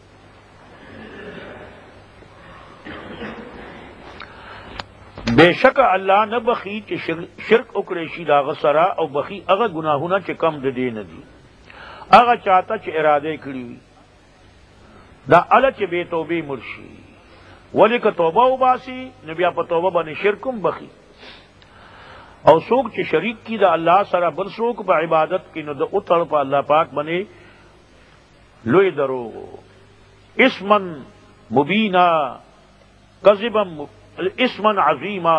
بے شک اللہ نہ بخی کہ شرک اکریشی دا غسرا او بخی اغا گناہونا چے کم دے ندی، اغا چاہتا چے ارادے کری دا علا چے بے توبے مرشی، ولی کا توبہ باسی نبیا پا توبہ بانی شرکم بخی. او سوک چے شریک کی دا اللہ سرا بل سوک پا عبادت کی نو دا اتر پا اللہ پاک بنے لوی دروغو اسمن مبینہ کذبن اسمن عظیما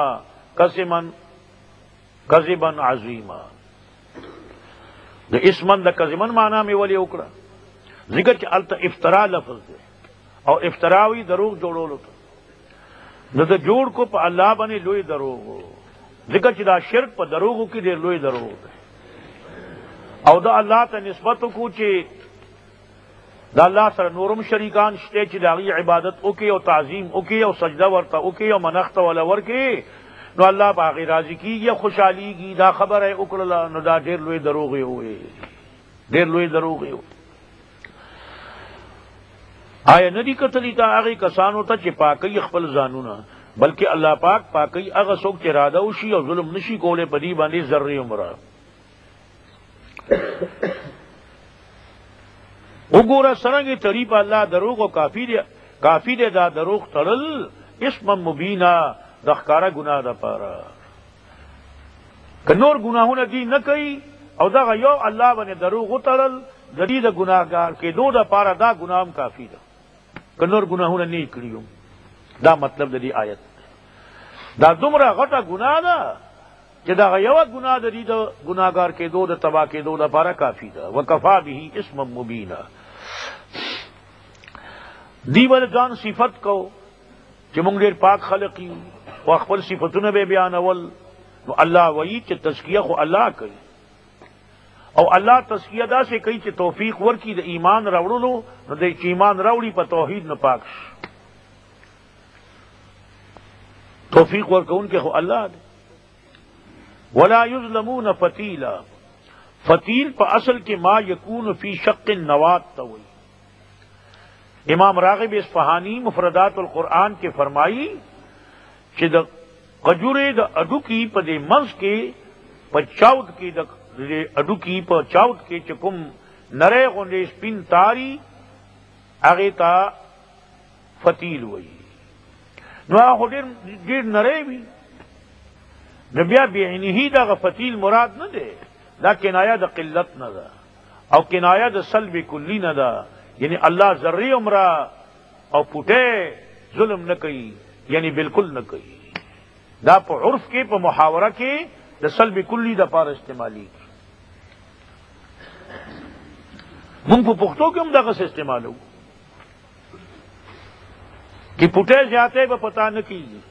کذبن عظیما. دا اسمن دا کذبن معنی میں ولی اکڑا ذکر چا التا افترا لفظ دے او افتراوی دروغ جوڑولو تا نو دا جوڑ کو پا اللہ بنے لوی دروغو، ذکر چا دا شرک پا دروغو کی دیر لوی دروغ دے. او دا اللہ تا نسبتو کو چے دا اللہ سر نورم شریکان شتے چی داغی عبادت اکی او تعظیم اکی او سجدہ ورطا اکی او منخت والا ورکی نو اللہ باغی راضی کی یا خوشحالی کی دا خبر ہے اکرلا نو دا دیر لوی دروغی ہوئے، دیر لوی دروغی ہوئے. آیا ندی کتلی تا آغی کسانو تا چی پاکی خپل زانونا، بلکہ اللہ پاک پاکی اغا سوک چی رادہ اوشی او ظلم نشی کولے پدی باندی ذری عمرہ. وګوره څرنګه تړي په الله دروغ او کافی دی دا دروغ تړل اسم مبینا د ښکاره ګناه ده پاره. که نور ګناهونه دی نه کوي او دغه یو الله باندې دروغ وتړل د دې د ګناهګار کېدو دپاره دا ګناه هم کافي ده، که نور ګناهونه نه یې کړي. دا مطلب د دې آیت دا دومره غټه ګناه ده چې دغه یوه ګناه د دې د ګناهګار کېدو د تباه کېدو دپاره کافي ده. وکفا به اسم مبینا. دی ول ځان صفت کو چې مونږ ډېر پاک خلق یو او خپل صفتونه به بیانول، نو الله وایي چې تزکیه خو الله کوي او الله تزکیه داسې کوي چې توفیق ورکړي د ایمان راوړلو، نو دی چې ایمان راوړي په توحید نه پاک شي. توفیق ورکوونکی خو الله دی. ولا یظلمون فتیلا. فتیل په اصل کې ما یکون فی شق النوات ته وایي. امام راغب اصفهانی مفردات القرآن کې فرمائی چې د قجورې د اډوکی په دې منځ کې په چاود کې د اډوکی په چاود کې چې کوم نری غوندې سپین تاری هغې ته فتیل وایي. نو هغه ډېر نری وي، نو بیا بعینه دغه فتیل مراد نه دی، دا کنایه د قلت نه ده او کنایه د سلب کلی نه ده. یعنی اللہ ذری عمرہ او پوٹے ظلم نہ کئی، یعنی بالکل نہ کئی. دا پا عرف کے پا محاورہ کے دا سلب کلی دا پار استعمالی کی. من پا پختوں کے ہم دا غصہ استعمال ہو کہ پوٹے جاتے پا پتا نہ کیجیے،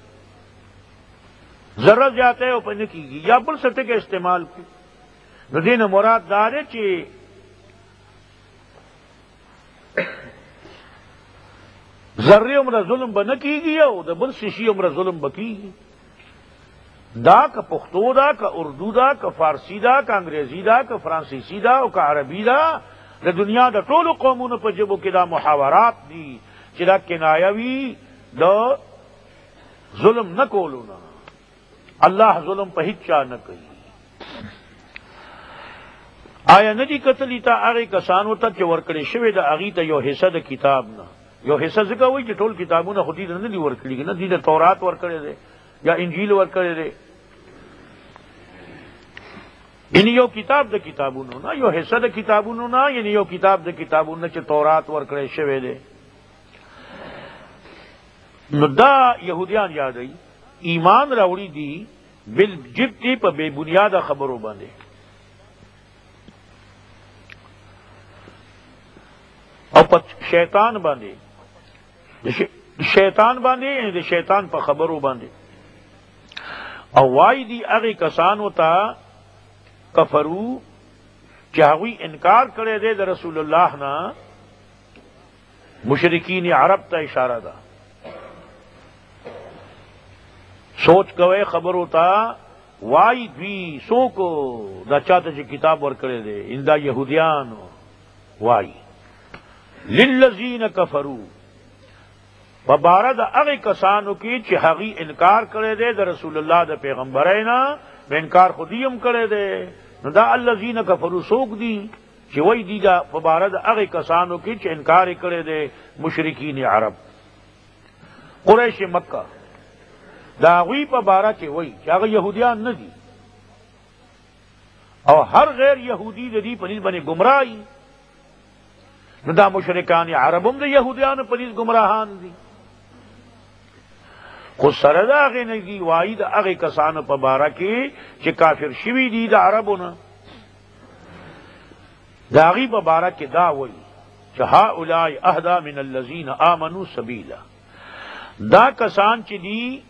ذرہ جاتے ہو پا نہ کیجیے، یا بل سطح کے استعمال کی. نو دین مراد دارے چی ذرے عمرہ ظلم بہ نہ کیږي او د بل شیشی عمرہ ظلم بکیږي. دا کا پختو دا کا اردو دا کا فارسی دا کا انګریزی دا کا فرانسیسی دا او کا عربی دا د دنیا د ټولو قومونو په جبو کې دا محاورات دي چې دا کنایه وي د ظلم نه کولو نه. الله ظلم په هیڅ چا نه کوي. آیا ندی قتلی تا هغه کسانو ته چې ورکړی شوی د هغې ته یو حصہ د کتاب نه. یو حصہ ځکه وایي چې ټول کتابونه خو دې نه دي ورکړي، نه دې د تورات ورکړی دی یا انجیل ورکړی دی. یعنی یو کتاب د کتابونو نه، یو حصہ د کتابونو نه، یعنی یو کتاب د کتابونو نه چې تورات ورکړی شوی دی. نو دا یهودیان یادوي ایمان راوړي دي بالجبتې په بې بنیاده خبرو باندې او په شیطان باندې، شیطان باندې یعنی د شیطان په خبرو باندې. او وای دی هغه کسانو ته کفرو چې هغوی انکار کړی دی د رسول الله نه. مشرکین عرب ته اشاره ده. سوچ کوئے خبرو ته وای دوی سوکو دا چاته چې کتاب ورکړی دی ان دا یهودیانو وای للذین کفروا فبارد هغه کسانو کې چې هغوی انکار کړی دی د رسول الله د پیغمبرۍ نه، انکار خودی هم کړی دی. نو دا الذین کفروا سوک دی چې وای دی دا فبارد هغه کسانو کې چې انکار یې کړی دی مشرکین عرب قریش مکہ. دا هغوی په باره کې وای چې هغه یهودیان نه دي او هر غیر یهودی د دې په نسبت باندې ګمراهي. نو دا مشرکان عرب هم د یهودیانو په نسبت ګمراهان دي. خو سره د هغې نه دي وایي د هغې کسانو په باره کې چې کافر شوي دي د عربو نه، د هغې په باره کې دا وایي چې هؤلاء اهدی من الذین آمنوا سبیلا. دا کسان چې دي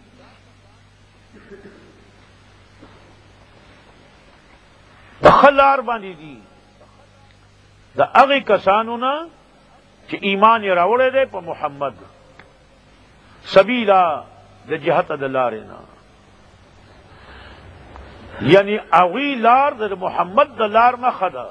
په ښه لار باندې دي د هغې کسانو نه چې ایمان یې راوړی دی په محمد. سبیلا د جهته د لارې نه، یعنی هغوی لار د محمد د لار نه ښه ده.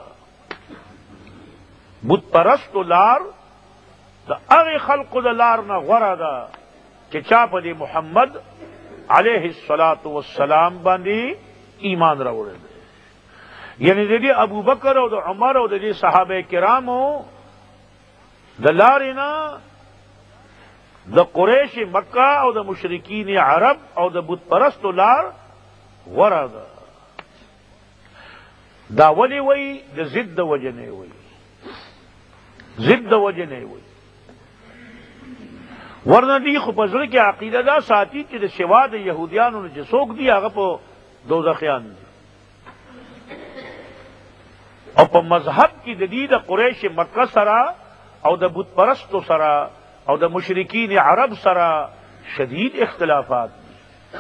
بت پرستو لار د هغې خلقو د لار نه غوره ده چې چا په دې محمد علیه الصلاة والسلام باندې ایمان راوړی دی. یعنی د دې ابوبکر او د عمر او د دې صحابه کرامو د لارې نه د قریش مکه او د مشرکین عرب او د بت پرستو لار غوره ده. دا ولی وی د ضد د وجه نه وی، ضد د وجه نه وی. ورنه دی خو په زړه کې عقیده دا ساتي چې د سوا د یهودیانو نه چې څوک دي هغه په دوزخیان دي، او په مذهب کې د دې د قریش مکه سره او د بت پرستو سره او د مشرکین عرب سره شدید اختلافات دي.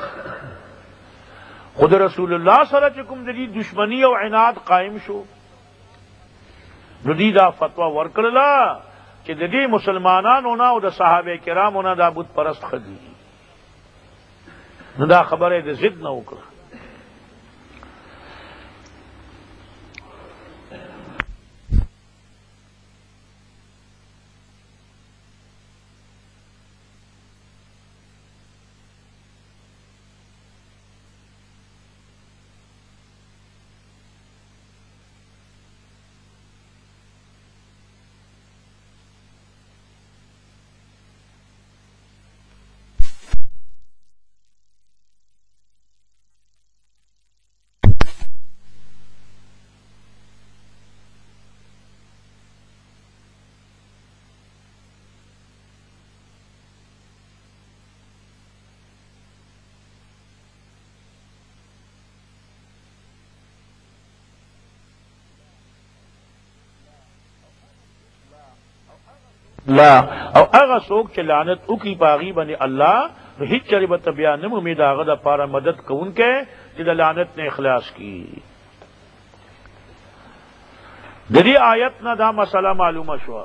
خود رسول الله سره چې کوم د دې دشمنی او عناد قائم شو، نو دې دا فتوا ورکړله چې د دې مسلمانانو نه او د صحابه کرامو نه دا بت پرست خدي، نو دا خبره د ضد نه وکړه. لا او هغه څوک چې لعنت وکي پاغي باندې الله نو هیڅ چری به بیان نه امید هغه د پاره مدد کوونکې چې د لعنت نه اخلاص کی. د دې آیت نه دا مسله معلومه شو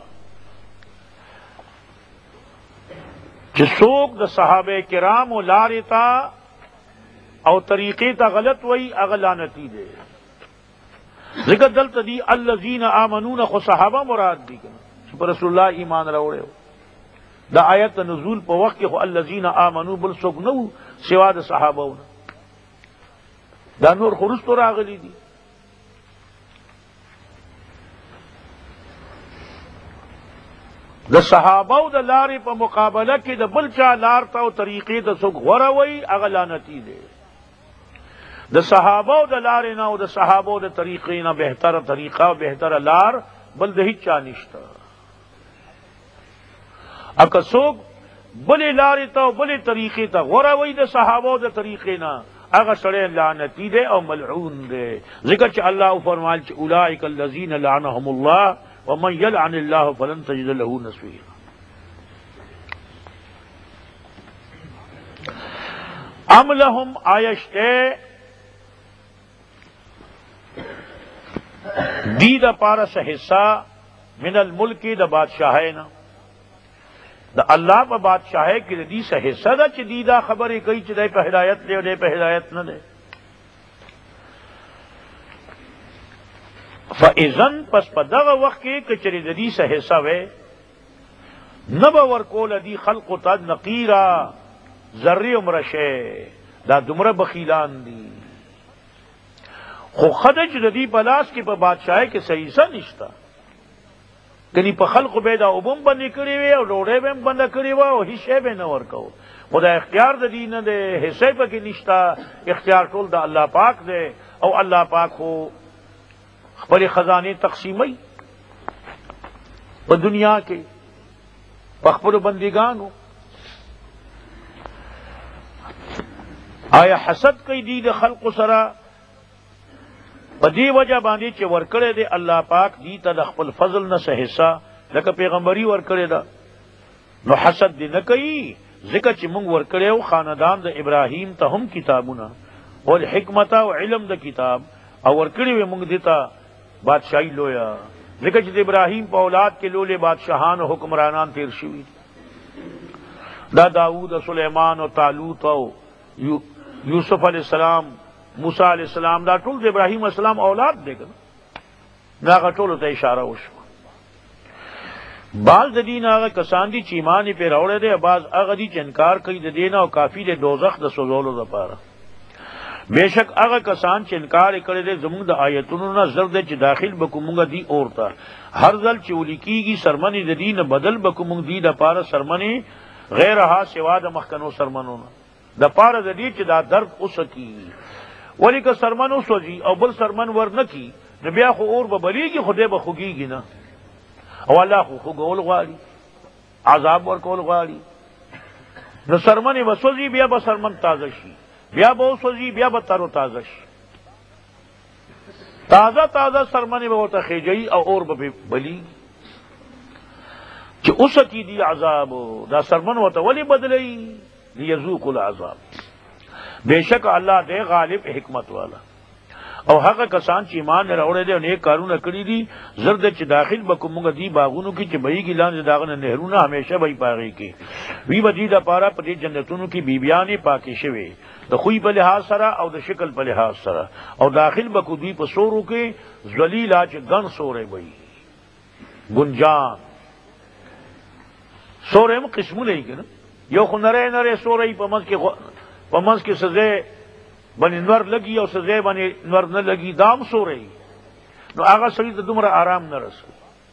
چې څوک د صحابه کرامو لارې ته او طریقې ته غلط وای هغه لعنتی دی. ذکر دلته دی الذین آمنون خو صحابه مراد دي پر رسول الله ایمان راوړو. دا آیت نزول په وخت کې خو الذین آمنو بل څوک نو سوا د صحابه، دا نور خرستو راغلي دي. د صحابه او د لارې په مقابله کې د بل چا لار ته او طریقې ته څوک غوره وي هغه لعنتی دی. د صحابه او د لارې نه او د صحابه او د طریقې نه بهتره طریقه او بهتره لار بل د هیڅ چا نشته. اکه څوک بلې لارې ته او بلې طریقې ته غوره وي د صحابه او د طریقې نه هغه سړی لعنتی دی او ملعون دی. ذکر چې الله فرمایل چې اولئک الذین لعنهم الله ومن یلعن الله فلن تجد له نصيرا. ام لهم آیشتے دی دا پارس حصہ من الملک دا بادشاہینا دا اللہ پا بادشاہی کی دی سا حصہ دا چی دی دا خبری کئی چی دے پہ ہدایت دے و دے پہ ہدایت نہ دے. فَإِذَن پس پا دغا وقت کی کچری دی سا حصہ وے نبا ورکول دی خلق تا نقیرہ ذری عمرشے دا دمر بخیلان دی. خو خدج ردی پلاس کی پا بادشاہی کے صحیح سا نشتا کنی پا خلق بیدا عبم بندی کری وی او روڑے بیم بندہ کری وی او حصے بے نور کہو. خدا اختیار دا دین دے حصے پا کی نشتا، اختیار کول دا اللہ پاک دے او اللہ پاک ہو خبر خزانے تقسیمی پا دنیا کے پخبر بندگانو. آیا حسد کئی دید خلق سرا پدی وجہ باندھی چے ورکڑے دے اللہ پاک دی تا دا خپل فضل نہ سہ حصہ لکہ پیغمبری ورکڑے دا نو حسد دی نہ کئی. ذکر چی منگ ورکڑے او خاندان دا ابراہیم تا ہم کتابونا والحکمتا و علم دا کتاب او ورکڑے وی منگ دیتا بادشاہی لویا. ذکر چی ابراہیم پا اولاد کے لولے بادشاہان و حکمرانان تیر شوی دا داؤد و سلیمان و طالوت و یوسف علیہ السلام موسیٰ علیہ السلام دا ټول د ابراہیم علیہ السلام اولاد دے گا دا ټولو ته اشارہ وشو. بعض د دین هغه کسان دي چې ایمان یې پرې راوړی دی، بعض هغه دي چې انکار کوي د دین او کافی د دوزخ د سوځولو لپاره. بے شک هغه کسان چې انکار کړي دي زموږ د آیتونو نه زر دې چې داخل بکومږه دی اورتا هر ځل چې ولیکيږي سرمنی د دین بدل بکومږ دی د پاره سرمنی غیرها سوا د مخکنو سرمنو د پاره د دې چې دا درد اوسکی ولی که سرمن اوسوځي او بل سرمن ور نکی نو بیا خو اور به بلیږي خدای به خوږيږي نه او الله خو خوګول غواړي عذاب ورکول غواړي نو سرمنې وسوځي بیا به سرمن تازه شي بیا به وسوځي بیا به تر تازه شي تازه سرمنې به ورته خېجي او اور به بلیږي چې اوسکی دی عذاب دا سرمن ورته ولی بدلی لیذوق العذاب بیشک الله دې غالب حکمت والا او هغه کسان چې ایمان راوړل دي او نیک کارونه کړی دي زرد چې داخل بکومږه دی باغونو کې چې بهيږي لاندې داغه نهرونه همیشه به پاغي کې وی بدی د پاره په دې جنتونو کې بیبيانې پاکي شوي د خوې په لحاظ سره او د شکل په لحاظ سره او داخل بکو دی په سورو کې ذلیلا چې ګن سورې وي ګنجان سورې هم قسمونه یې کنه یو خو نره سورې په منځ کې سزا باندې نور لګي او سزا باندې نور نه لګي دام سورې نو هغه سړي ته دومره آرام نه رسي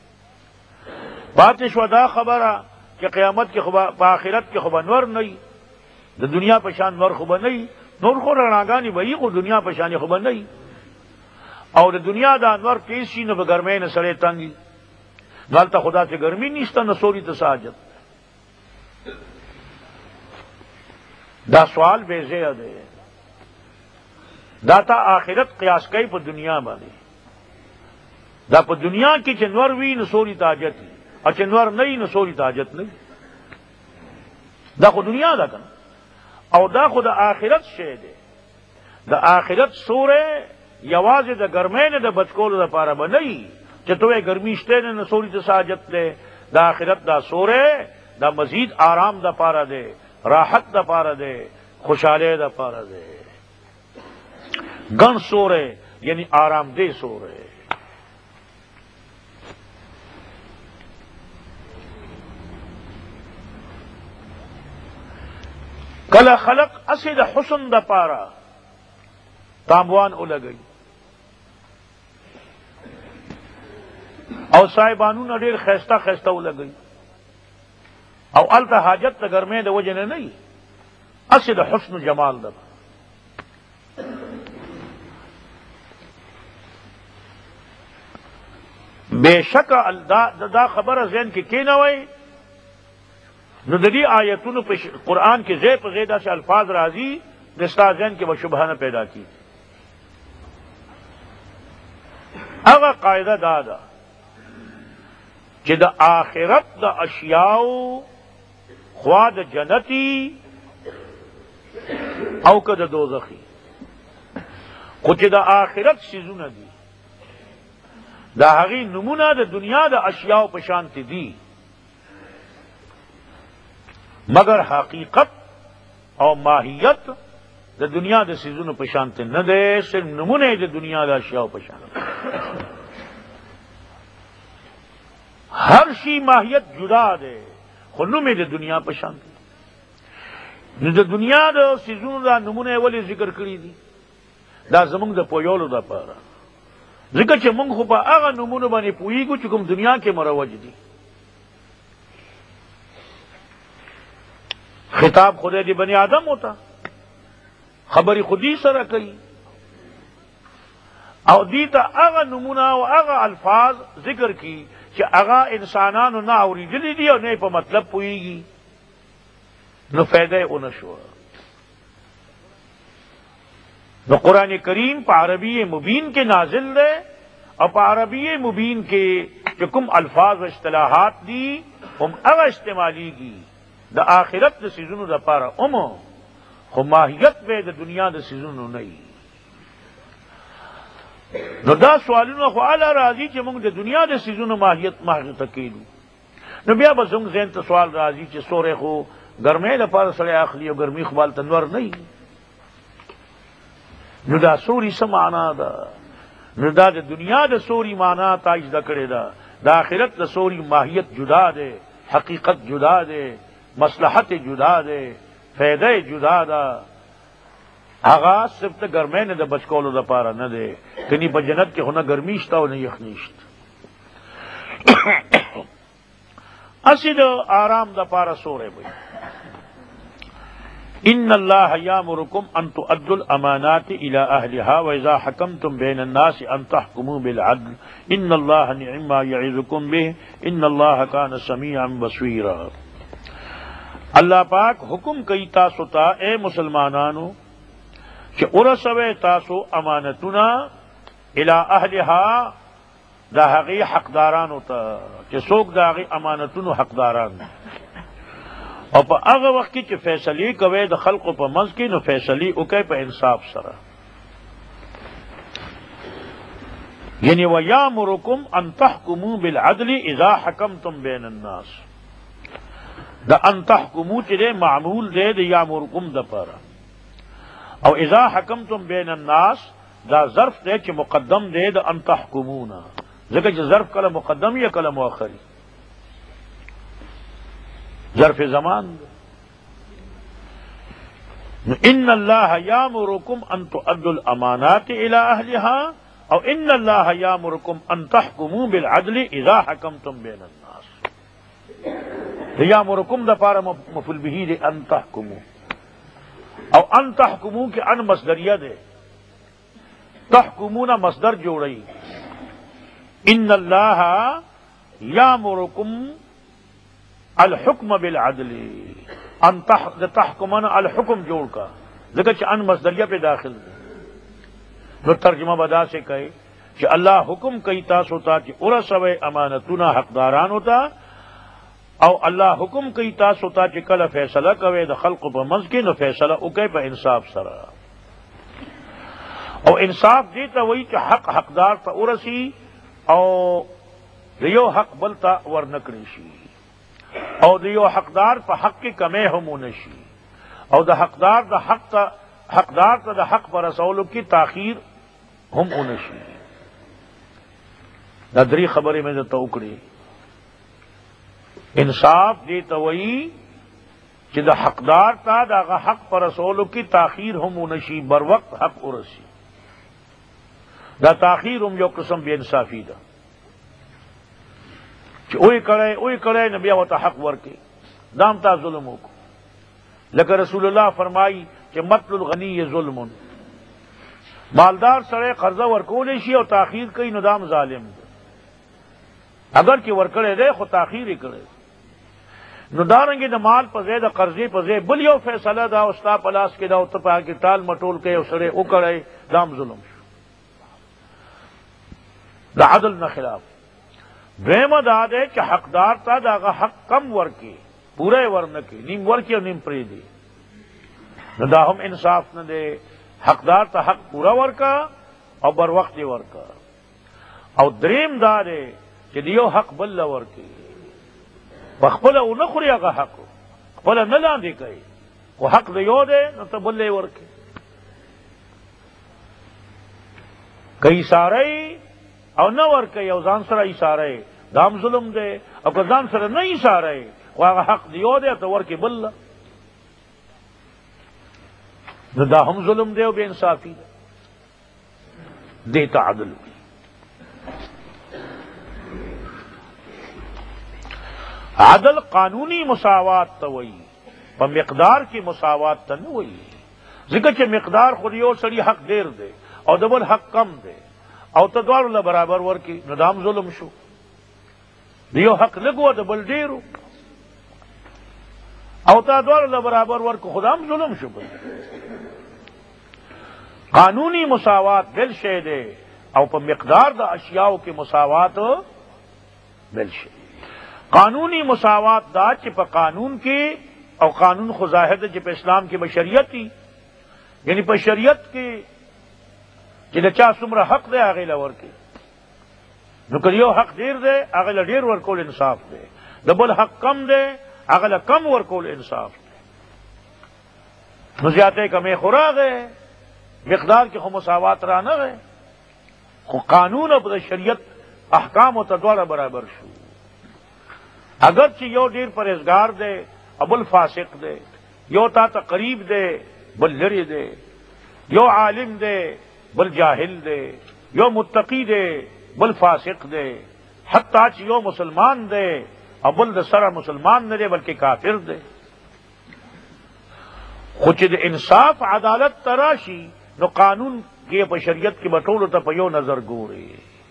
پاتې شو دا خبره چې قیامت کې خو په آخرت کې خو نور نه د دنیا په شان نور خو نه نور خو رڼاګانې وي خو دنیا په شان خو نه او د دنیا دا نور تیز شي نو به ګرمۍ نه سړی تنګي دلته خدا ته ګرمي نشته نو سوري ته ساجت دا سوال بے ځایه دی دا تا آخرت قیاس کوي په دنیا باندې دا په دنیا کې چې نور وی نو سوري تاجت او چې نور نه نو سوري تاجت نه دا خو دنیا ده کنه او دا خو د آخرت شی دی د آخرت سوره یوازې د ګرمۍ نه د بچکولو لپاره به نه چې توې ګرمي شته نه سوري ته ساجت ده د آخرت دا سوره دا مزید آرام د پاره ده راحت د پاره ده خوشاله د پاره ده گن سورے یعنی آرام دہ سورے کل خلق اسد حسن د پارا تاموان اولگئی او صاحبانو نه ډیر خسته خسته اولگئی او الته حاجت د ګرمۍ د وجه نه نه اسد حسن جمال د بے شک دا خبر ذہن کی کی نہ ہوئی نو دلی آیتون قرآن کے زی پہ زیدہ سے الفاظ راضی نستا ذہن کے بشبہ نہ پیدا کی اگر قاعدہ دادا کہ دا آخرت دا اشیاء خواد جنتی او که دا دوزخی کچھ دا آخرت سیزون دی دا هغی نمونه د دنیا د اشیاء په شانت دي مگر حقیقت او ماهیت د دنیا د سيزونو په شانت نه ده صرف نمونه د دنیا د اشیاء په شانت هر شی ماهیت جدا ده خو نومه د دنیا په شانت نو د دنیا د سيزونو د نمونه ولې ذکر کړی دي دا زمونږ د پویولو د پاره ذکر چې مونږ خو په هغه نمونه باندې پوهیږو چې کوم دنیا کې مروج دي خطاب خدای دی بنی آدم ہوتا خبری خودی سره کوي او دیتا هغه نمونه او هغه الفاظ ذکر کی چې هغه انسانانو نه اوریدلي دي او نه په مطلب پوهیږي نو فائدہ اون شو نو قرآن کریم پا عربی مبین کے نازل دے اور پا عربی مبین کے جو کم الفاظ و اصطلاحات دی ہم اغا استعمالی گی دا آخرت دا سیزنو دا پارا خو ماہیت بے دا دنیا دا سیزنو نئی نو دا سوالونو خو علا راضی چی منگ دا دنیا دا سیزنو ماہیت تکیلو نو بیا با زنگ زین تا سوال راضی چی سورے خو گرمے دا پارا سڑے آخلی و گرمی خوال تنور نئی نو دا سوری سمانا دا نو دا دنیا دا سوری مانا تاج دا کرے دا آخرت دا سوری ماہیت جدا دے حقیقت جدا دے مصلحت جدا دے فیدہ جدا دا هغه صرف د ګرمۍ نه د بچ کولو دپاره نه دی، کني په جنت کې خو نه ګرمي شته او نه یخني شته. اسی د آرام دپاره سوری وي. ان الله یامرکم ان تؤدوا الامانات الى اهلها واذا حكمتم بين الناس ان تحكموا بالعدل ان الله نعم ما يعظكم به ان الله كان سميعا بصيرا. اللہ پاک حکم کئی تاسو تا اے مسلمانانو کہ ورسوے تاسو امانتنا الى اهلها دا هغی حقدارانو تا کہ سوک دا هغی امانتونو حقداران، اور پا اغا وقت کی چی فیصلی کوئے دا خلقو پا منز کی نو فیصلی اکے پا انصاف سرا. یعنی وَيَامُرُكُمْ أَن تَحْكُمُوا بِالْعَدْلِ إِذَا حَكَمْتُمْ بَيْنَ النَّاسِ. دا ان تحکمو چی دے معمول دے دا یامرکم دا پارا، او اذا حکمتم بین الناس دا ظرف دے چی مقدم دے دا ان تحکمونا، ذکر چی ظرف کلا مقدم یا کلا مؤخری، ظرف زمان دے. ان اللہ یامرکم ان تؤدوا الامانات الى اہلها او ان اللہ یامرکم ان تحکموا بالعدل اذا حکمتم بین الناس. یامرکم دا پارا مفعول بہ دے ان تحکمو، او ان تحکمو کہ ان مصدریہ دے، تحکمونا مصدر جوڑی. ان اللہ یامرکم الحکم بالعدل، ان تحکمنا الحکم جوڑ کا ذکر چھ ان مصدریہ پہ داخل دے. نو ترجمہ بدا سے کہے کہ اللہ حکم کئی تاسو تا کہ ارسوے امانتنا حقداران ہوتا، او اللہ حکم کئی تاسو تا چی کل فیصلہ کوئے دا خلق پا منز کی نو فیصلہ اکے پا انصاف سرا. او انصاف دیتا وہی چی حق حقدار تا ارسی او دیو حق بلتا ورنکڑشی، او دیو حقدار پا حق کی کمے ہمونشی، او دا حقدار تا دا حق پر رسولو کی تاخیر ہم اونشی. دا دری خبری میں دا اکڑی انصاف دی توئی کہ دا حقدار تا دا حق پر رسولو کی تاخیر ہم اونشی، بر وقت حق ارسی. دا تاخیر ہم یو قسم بے انصافی دا کہ اوئی کرے نبی و تا حق ورکی دام تا ظلموں کو. لکہ رسول اللہ فرمائی کہ مطل الغنی ظلم، مالدار سرے قرضہ ورکولیشی اور تاخیر کئی ندام ظالم دا. اگر کہ ورکڑے دے خود تاخیر ہی کرے نو دارنگی دا مال پزے دا قرضی پزے بل یو فیصلہ دا استا پلاس کے دا اتپا کی ٹال مٹول کے اسرے اکڑے دام ظلم شو، دا عدل نہ خلاف. دویم دا دے کہ حقدار تا دا حق کم ورکی پورے ورنکی، نیم ورکی اور نیم پری دی، نو دا ہم انصاف نہ دے. حقدار تا حق پورا ورکا اور بر وقت ورکا. او دریم دا دے کہ دیو حق بل ورکی بخبلا او نخوری اگا حق خبلا نلان دی کئی وہ حق دیو دے نو تا بلے ورکی. کئی سارے او نہ ورکی او زان سر ایسارے دام ظلم دے، او کہ زان سر نہیں سارے وہ اگا حق دیو دے تو ورکی بل نو دا ہم ظلم دے و بے انصافی دے. دیتا عدل عدل قانونی مساوات تا وئی پا مقدار کی مساوات تا نہ وئی. ذکر چھ مقدار خودیو سڑی حق دیر دے او دبل حق کم دے او تدوار اللہ برابر ورکی ندام ظلم شو. دیو حق لگو دبل دیرو او تدوار اللہ برابر ورکو خدام ظلم شو. قانونی مساوات بل شے دے او پا مقدار دا اشیاء کی مساوات بل شے. قانونی مساوات دا چی پا قانون کی او قانون خو ظاہر دا چی پا اسلام کی بشریعت کی، یعنی پا شریعت کی چی دا چاہ سمرہ حق دے آگے لور کی نو کدیو حق دیر دے آگے لدیر ورکول انصاف دے، دبل حق کم دے آگے لکم ورکول انصاف دے. نو زیادہ کمیں خورا گئے مقدار کی خو مساوات را نہ گئے خو قانون اب دا شریعت احکام و تدوار برابر شو. اگرچہ یو دیر پرہیزگار دے ابل فاسق دے، یو تا قریب دے بل لری دے، یو عالم دے بل جاہل دے، یو متقی دے بل فاسق دے، حتیٰ چ یو مسلمان دے اور بل دسرا مسلمان نہ دے بلکہ کافر دے. خود د انصاف عدالت تراشی نو قانون کے بشریت کی بٹول تا پیو نظر گورے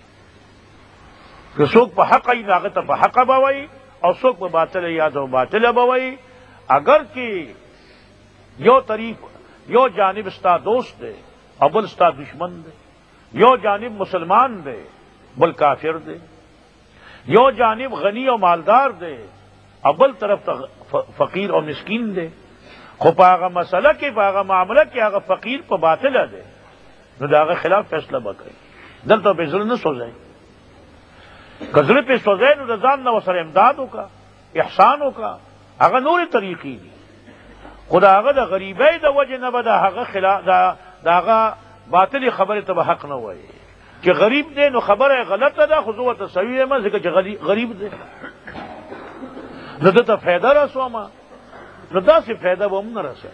کہ سوک پہ حق ای ناغت پہ حق بوائی اور سوک پہ باطل یا تو باطل بوائی. اگر کہ یو طریق یو جانب ستا دوست دے اور بل ستا دشمن دے، یو جانب مسلمان دے بل کافر دے، یو جانب غنی اور مالدار دے اور بل طرف فقیر اور مسکین دے. خو پاغا مسئلہ کی پاغا معاملہ کی آغا فقیر پا باطلہ دے نو دا آغا خلاف فیصلہ بکئی. دل تو پہ ظلم نہ سوزائی، کذل پہ سوزائی نو دا زان نو سر امدادوں کا احسانوں کا آغا نور طریقی دی. خدا آغا دا غریبی دا وجہ نبا دا آغا خلاف دا آغا باطل خبر تبا حق نہ ہوئی کہ غریب دے نو خبر ہے غلط دا خضوت سوی ما ذکر کہ غریب دے نو دا فیدہ رسو ما نو دا سے فیدہ وہ ہم نہ رسے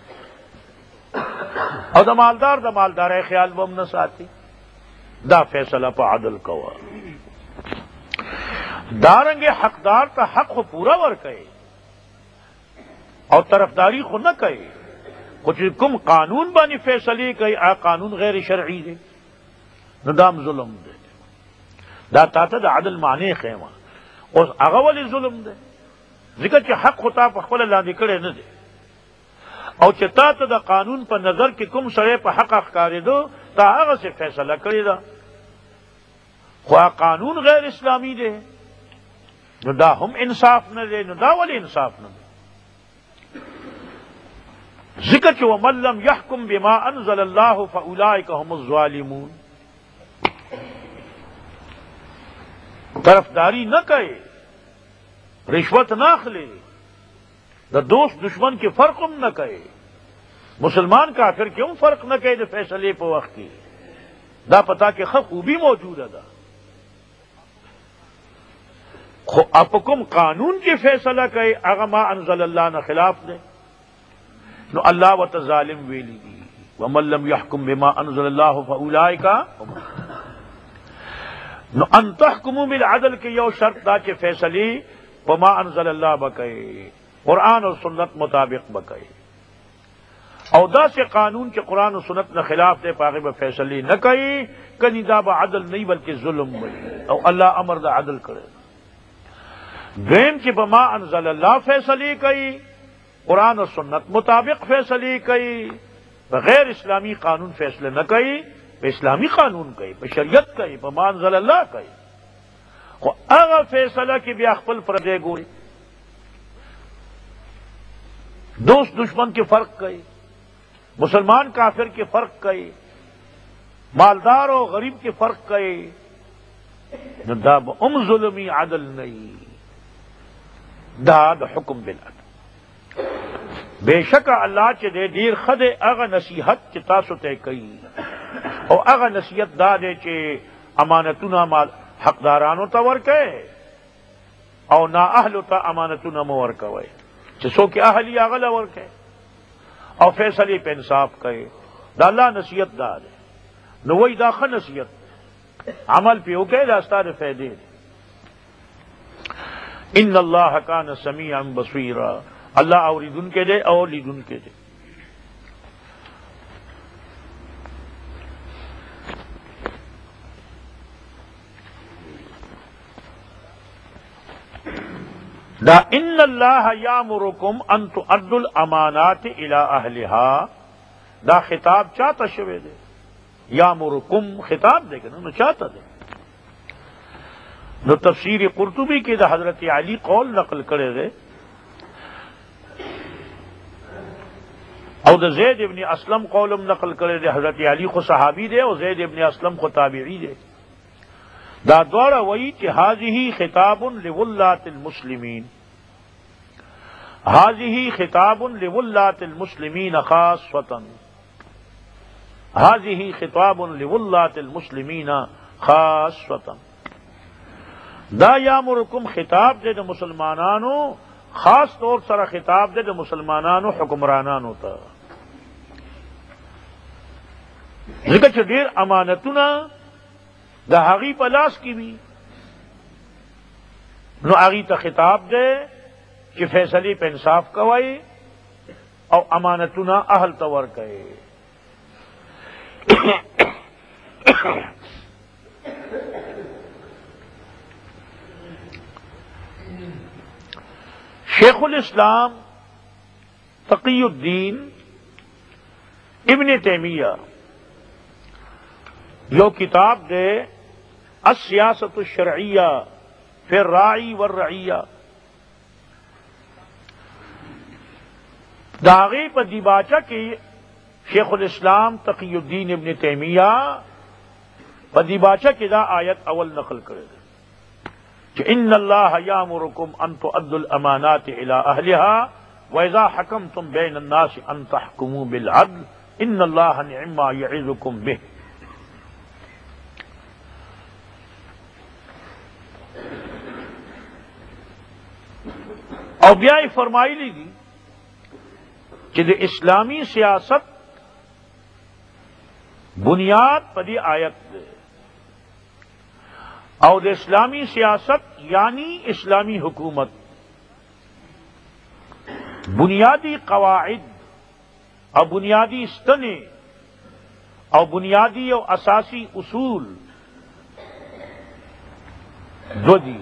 اور دا مالدار ہے خیال وہ ہم نہ ساتھی. دا فیصلہ پا عدل کوا دارنگے حقدار تا حق خو پورا ور کئے اور طرفداری خو نہ کئے. کچھ کم قانون بانی فیصلے کئی آ قانون غیر شرعی دے نو دام ظلم دے. دا تا دا عدل معنی خیمہ اور اغوال ظلم دے ذکر کہ حق خطا پا خپل لاندې کړي نه دي او چې تا ته د قانون په نظر کې کوم سړی په حق ښکارېدو تا هغه سے فیصله کړې ده خو قانون غیر اسلامی دی نو دا هم انصاف نه دی. نو دا ولی انصاف نه دی؟ ذکر چې ومن لم يحكم بما انزل الله فاولئک هم الظالمون. طرفداری نہ کرے، رشوت نہ اخلے، دا دوست دشمن کے فرق ہم نہ کہے، مسلمان کافر کیوں فرق نہ کہے فیصلے پہ وقت کی دا پتا کہ خوبی موجود ہے. دا اپکم قانون کے فیصلہ کہے اگر ما انزل اللہ نہ خلاف دے نو اللہ و ظالم ویلی دی ومن لم يحكم بما انزل اللہ فاولئک نو ان تحکموا بالعدل کے یو شرط دا کہ فیصلی وما انزل اللہ بکئے قرآن اور سنت مطابق بکئے او دا سے قانون کے قرآن و سنت نہ خلاف دے پاغے میں فیصلی نہ کئی کنی دا با عدل نہیں بلکہ ظلم بئی او اللہ امر دا عدل کرے. دویم کی بما انزل اللہ فیصلی کئی قرآن و سنت مطابق فیصلی کئی بغیر اسلامی قانون فیصلے نہ کئی پہ اسلامی قانون کئی پہ شریعت کئی بما انزل اللہ کئی اگر فیصلہ کی بھی اخپل پردے گوئی دوست دشمن کے فرق کئی مسلمان کافر کے فرق کئی مالدار و غریب کے فرق کئی دا ظلمی عدل نہیں دا حکم بالعدل. بے شک اللہ چے دے دیر خد اغا نصیحت چے تاسو تے کئی او اغا نصیحت دا دے چے امانتنا مال حقدارانو تا ورکے او نا اہلو تا امانتنا مورکوے چسو کہ اہلی اغلا ورکے او فیصلی پہ انصاف کہے دا اللہ نصیحت دا دے نوئی دا خ نصیحت عمل پہ ہو کے راستہ دے فیدے دے. ان اللہ کان سمیعا بصیرا اللہ اوریدن کے دے اور لیدن کے دے. دا ان اللہ یامرکم ان تؤدوا الامانات الی اہلہا دا خطاب چاہتا شوے دے یامرکم خطاب دے گا نو چاہتا دے. نو تفسیر قرطبی کی دا حضرت علی قول نقل کرے دے او دا زید ابن اسلم قولم نقل کرے دے. حضرت علی کو صحابی دے اور زید ابن اسلم کو تابعی دے. دا دوارا وہی کہ حاضی خطاب لولات المسلمین حاضی خطاب لولات المسلمین خاصۃ حاضی خطاب لولات المسلمین خاصۃ. دا یامرکم خطاب دے دا مسلمانانو خاص طور سر خطاب دے دا مسلمانانو حکمرانانو تا ځکه چې ډېر امانتونه د هغې په لاس کې وي، نو هغې ته خطاب دی چې فیصلې په انصاف کوئ او امانتونه اهل ته ورکئ. شیخ الاسلام تقی الدین ابن تیمیہ یو کتاب دے السیاست الشرعیہ فی الراعی والرعیہ، داغی پا دیباچہ کی شیخ الاسلام تقی الدین ابن تیمیہ پا دیباچہ کی دا آیت اول نقل کرے کہ ان اللہ یامرکم ان تؤدوا الامانات الى اہلها واذا حکمتم بین الناس ان تحکموا بالعدل ان اللہ نعم ما یعظکم به. اور بیا فرمائی لی دی کہ د اسلامی سیاست بنیاد پدی آیت دے، اور د اسلامی سیاست یعنی اسلامی حکومت بنیادی قواعد اور بنیادی ستنے اور بنیادی اور اساسی اصول دو دی،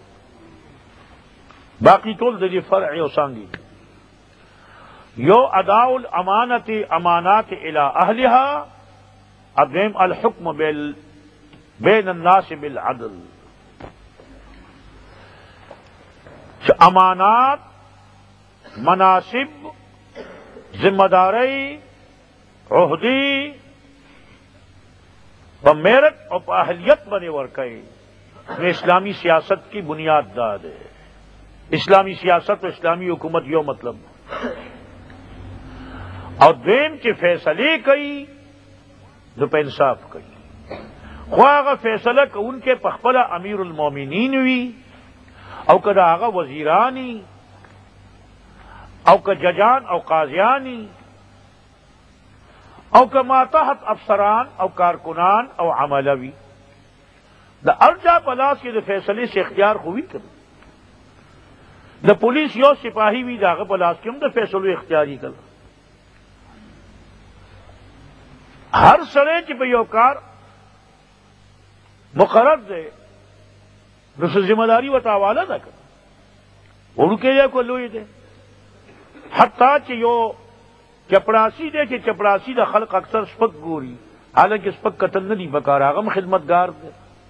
باقی طول دے فرع و سانگی یو اداء الامانت امانات الى اہلها، ادیم الحکم بین الناس بالعدل. امانات، مناسب، ذمہ داری، عہدی میرٹ اور اہلیت بنے ورکے میں اسلامی سیاست کی بنیاد دار ہے. اسلامی سیاست و اسلامی حکومت یو مطلب اور دین کے فیصلے کئی جو پہ انصاف کئی خواہ فیصلہ کہ ان کے پخپلہ امیر المومنین ہوئی او کدا آغا وزیرانی او کا ججان او قاضیانی او کا ماتحت افسران او کارکنان او عملوی دا ارجا پلاس کے دا فیصلے سے اختیار ہوئی کر دا پولیس یو سپاہی بھی داغ پلاس کے ہم دا فیصلو اختیاری کر ہر سڑے کی پیوکار مقرر دے دوسرے ذمہ داری و تعوالا نہ کر ان کے لیے کو لوئی دے حتیٰ کہ یو چپڑاسی دے کہ چپڑاسی دا خلق اکثر سپک گوری حالانکہ سپک قتل نہیں بکار آغم خدمت گار دے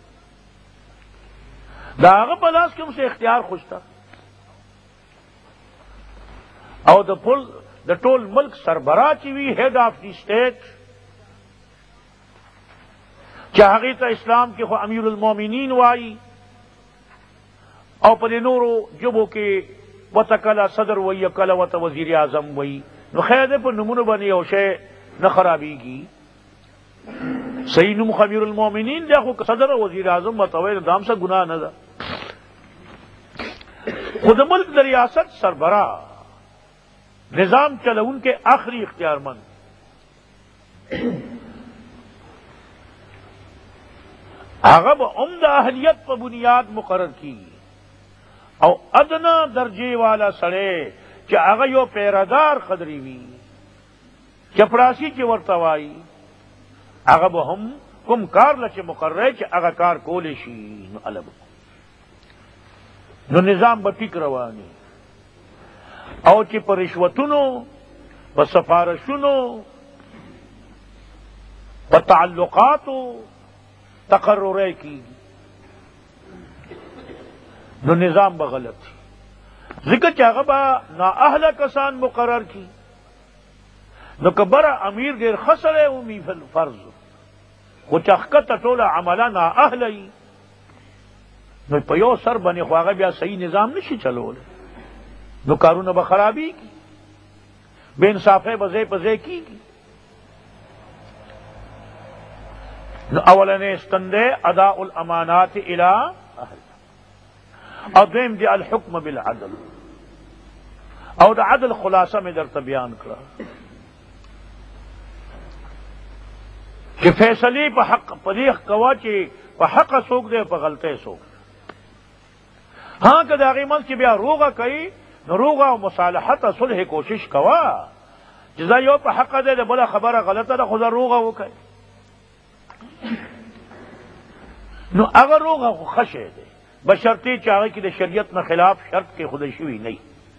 دا آغم پلاس کے ہم سے اختیار خوش تھا اور دا ٹول ملک سربراہ چیوی ہیڈ آف دی اسٹیٹ چاہیے تو اسلام کے خو امیر المومنین وائی اور پل نورو جبو کے وطکلا صدر وئی کلا وط وزیر اعظم وئی نو خیر پر نمون بنی او شے نہ خرابی کی صحیح نم امیر المومنین دیکھو صدر وزیر اعظم بتوے دام سے گناہ نہ خود ملک در ریاست سربراہ نظام چل ان کے آخری اختیار مند اغب عمدہ اہلیت پر بنیاد مقرر کی او ادنا درجے والا سڑے کہ اغا یو پیرادار قدری وی چپڑاسی کی ورتوائی اغب ہم کم کار لچے مقرر کہ اغا کار کولیشی نو علب نو نظام بٹک روانی او چی پر رشوتونو پر سفارشونو پر تعلقاتو تقرر کی نو نظام بغلط تھی ذکر چاغبا نا اہل کسان مقرر کی نو کبرا امیر غیر خسر ہے امی فرض کو چخکت ٹولا عملہ نا اہلی نو پیو سر بنے خواغ بیا صحیح نظام نشی چلو نو کارون بخرابی کی بے انصافے بزے پزے کی اولن استندے ادا الامانات الى اہل اور دیم دی الحکم بالعدل اور دا عدل خلاصہ میں در بیان کرا کہ فیصلے پہ حق پلیخ کوا چې پہ حق سوک دے پہ غلطے سوک دے. ہاں کہ داغی منز کی بیا روغا کئی نو روغا و مصالحت صلح کوشش کوا جزا یو پہ حق دے دے بلا خبر غلطہ دا خدا روغا ہو کئی نو اگر روغا خو خشے دے بشرطی چاہے کی دے شریعت میں خلاف شرط کے خود شوی نہیں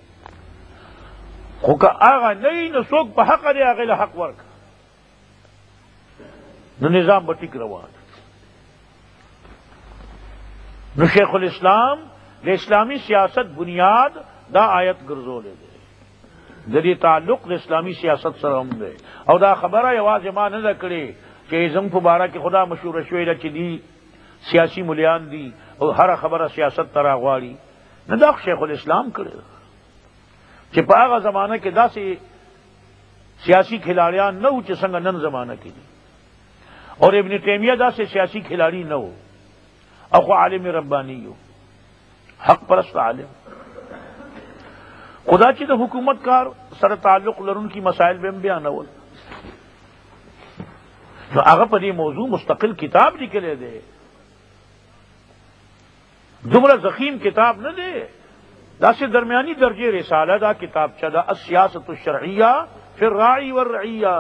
خو کہ آغا نہیں نو سوک پہ حق دے آغی لحق ورک نو نظام بٹک روان نو شیخ الاسلام د اسلامی سیاست بنیاد دا آیت ګرځولې ده د دې تعلق د اسلامی سیاست سره هم ده او دا خبره یوازې ما نه کړې چې زم په باره کې خدا مشوره شوې ده چې دی سیاسی مليان دي او هر خبره سیاست ترا غواړي نه دا شیخ الاسلام کړی چې په هغه زمانه کې داسې سیاسی کھلاڑیان نه و چې څنګه نن زمانه کې دي اور ابن تیمیہ داسې سیاسی کھلاڑی نه و او خو عالم ربانی یو حق پرست عالم خدا چې د حکومت کار سره تعلق لرونکي مسائل به بیانول نو هغه په دې موضوع مستقل کتاب لیکلی دی دومره ضخیم کتاب نه دی داسې درمیانی درجه رساله دا کتابچه ده السیاست الشرعیه فی الراعی والرعیه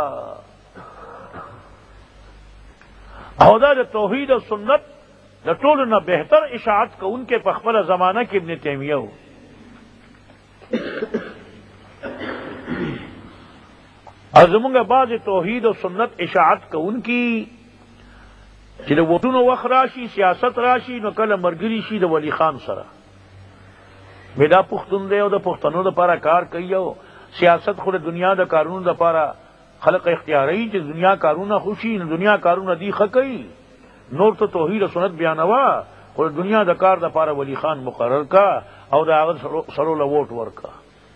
او دا د توحید او سنت د ټولو نه بهتر اشاعت کوونکې په خپله زمانه کې ابن تیمیه و او زمونږ بعضې توحید او سنت اشاعت کوونکي چې د ووټونو وخت راشي سیاست راشي نو کله ملګري شي د ولی خان سره وی دا پښتون دی او د پښتنو دپاره کار کوي او سیاست خو د دنیا د کارونو دپاره خلق اختیاروي چې دنیا کارونه خوشي نو دنیا کارونه دی ښه کوي نور ته توحید او سنت بیانوا خو دنیا د کار دپاره ولی خان مقرر کا او د هغه سرو له ووټ ورکا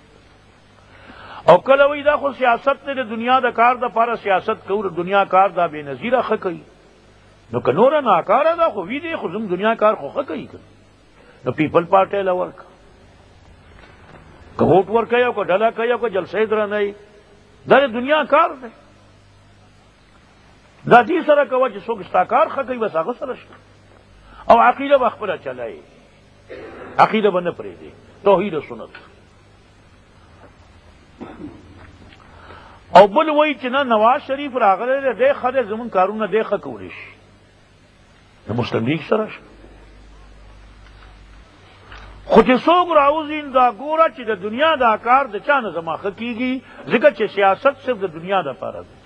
او کله وی دا خو سیاست نه د دنیا د کار دپاره سیاست کوو د دنیا کار دا بې نظیره ښه کوي نو که نوره ناکاره ده خو وی دی خو زم دنیا کار خو ښه کوي نو پیپل پارټۍ له ورکا که ووټ ورکوي او که ډله کوي او که جلسې درنوي دا د دنیا کار دی دا دې سره کوه چې څوک ستا کار ښه کوي بس هغه سره شته او عقیده به خپله چلایي عقیده به نه پرېږدي توحید و سنت او بل وایي چې نه نواز شریف راغلی دی دی ښه دی زمونږ کارونه دی ښه کولی شي د مسلم لیگ سره شته خو چې څوک راوځي دا ګوره چې د دنیا دا کار د چا نه زما ښه کېږي ځکه چې سیاست صرف د دنیا دپاره دی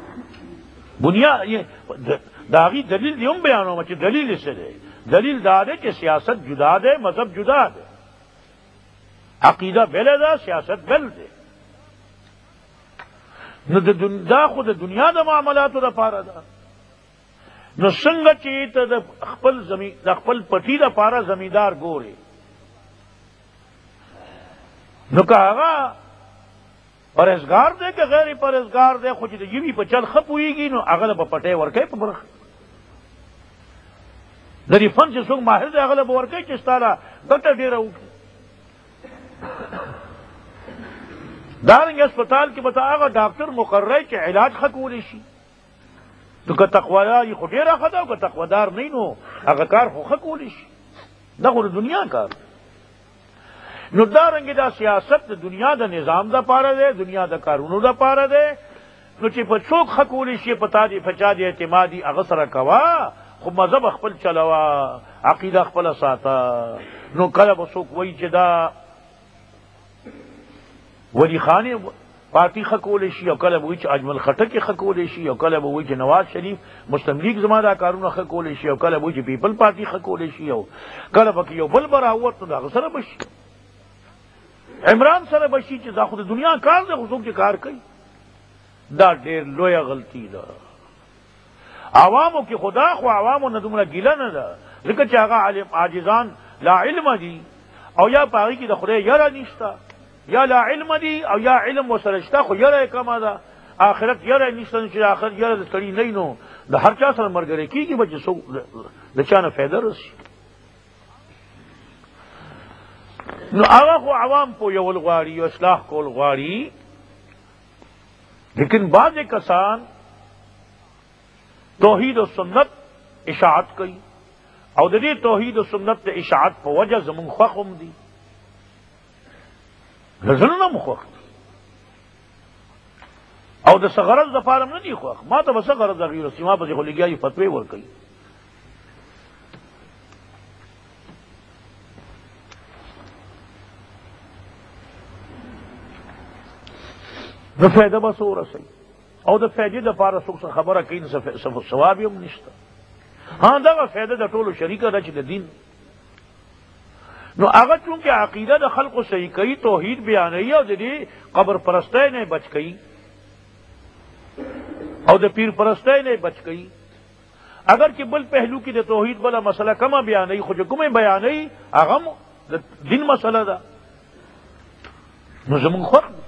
د هغې دلیل دې هم بیانومه چې دلیل یې څه دی دلیل دا دی چې سیاست جدا دی مذهب جدا دی عقیده بله ده سیاست بل دی نو دا خو د دنیا د معاملاتو دپاره ده نو څنګه چې ته د خپل پټي دپاره زمیندار ګورې نو که هغه پرهیزګار دی که غیر پرهیزګار دی خو چې د ژبې په چل ښه پوهېږي نو هغه له به پټی ورکوي په برخه د دې فن چې څوک ماهر دی هغه له به ورکوي چې ستا له ګټه ډېره وکړي دارنګه اسپتال کې به ته هغه ډاکټر مقرری چې علاج ښه کولی شي نو که تقوادار یې خو ډېره ښه ده او که تقوادار نه نو هغه کار خو ښه کولی شي دا خو د دنیا کار نو دارنګه دا سیاست د دنیا د نظام دپاره دی دنیا د کارونو دپاره دی نو چې په څوک ښه کولی شي په چا د اعتمادي هغه سره کوه خو مذهب خپل چلوه عقیده خپله ساته نو کله به څوک وایي چې دا ولی خان پارټي ښه کولی شي او کله به وایي چې اجمل خټک یې ښه کولی شي او کله به وایي چې نواز شریف مسلم لیگ زما دا کارونه ښه کولی شي او کله به وایي چې پیپل پارټي ښه کولی شي او کله به کې یو بل به راووت نو د هغه سره به شي عمران سره به شي چې دا خو د دنیا کار دی خو څوک چې کار کوي دا ډېر لویه غلطي ده عوامو کې خدا خو عوامو نه دومره ګیله نه ده ځکه چې هغه عاجزان لا علم دي او یا په هغې کې د خدای یره نشته یا لا علم دي او یا علم ورسره شته خو یره یې کمه ده آخرت یره نشته نو چې آخرت یره د سړي نه نو د هر چا سره ملګری کېږي به چې څوک د چا نه فایده رسي نو هغه خو عوام پوهول غواړي او اصلاح کول غواړي لیکن بعضې کسان توحید و سنت اشاعت کئی او د دې توحید و سنت د اشاعت په وجه زمون خوښ هم دي زړونه مو خوښ دي او د څه غرض دپاره هم نه دي خوښ ما ته به څه غرض هغې رسي ما پسې خو لګیا دي فتوې ورکوي نو فایده به څه ورسوي او د فایدې دپاره څوک څه خبره کوي نو ثواب هم نشته ها دغه فایده د ټولو شریکه ده چې د دین نو هغه چونکې عقیده د خلقو صحیح کوي توحید بیانوي او د دې قبر پرستی نه بچ کوي او د پیر پرستی نه بچ کوي اگر چې بل پهلو کې د توحید بله مسله کمه بیانوي خو چې کومې بیانوي هغه د دین مسله ده نو زمونږ خوښ دی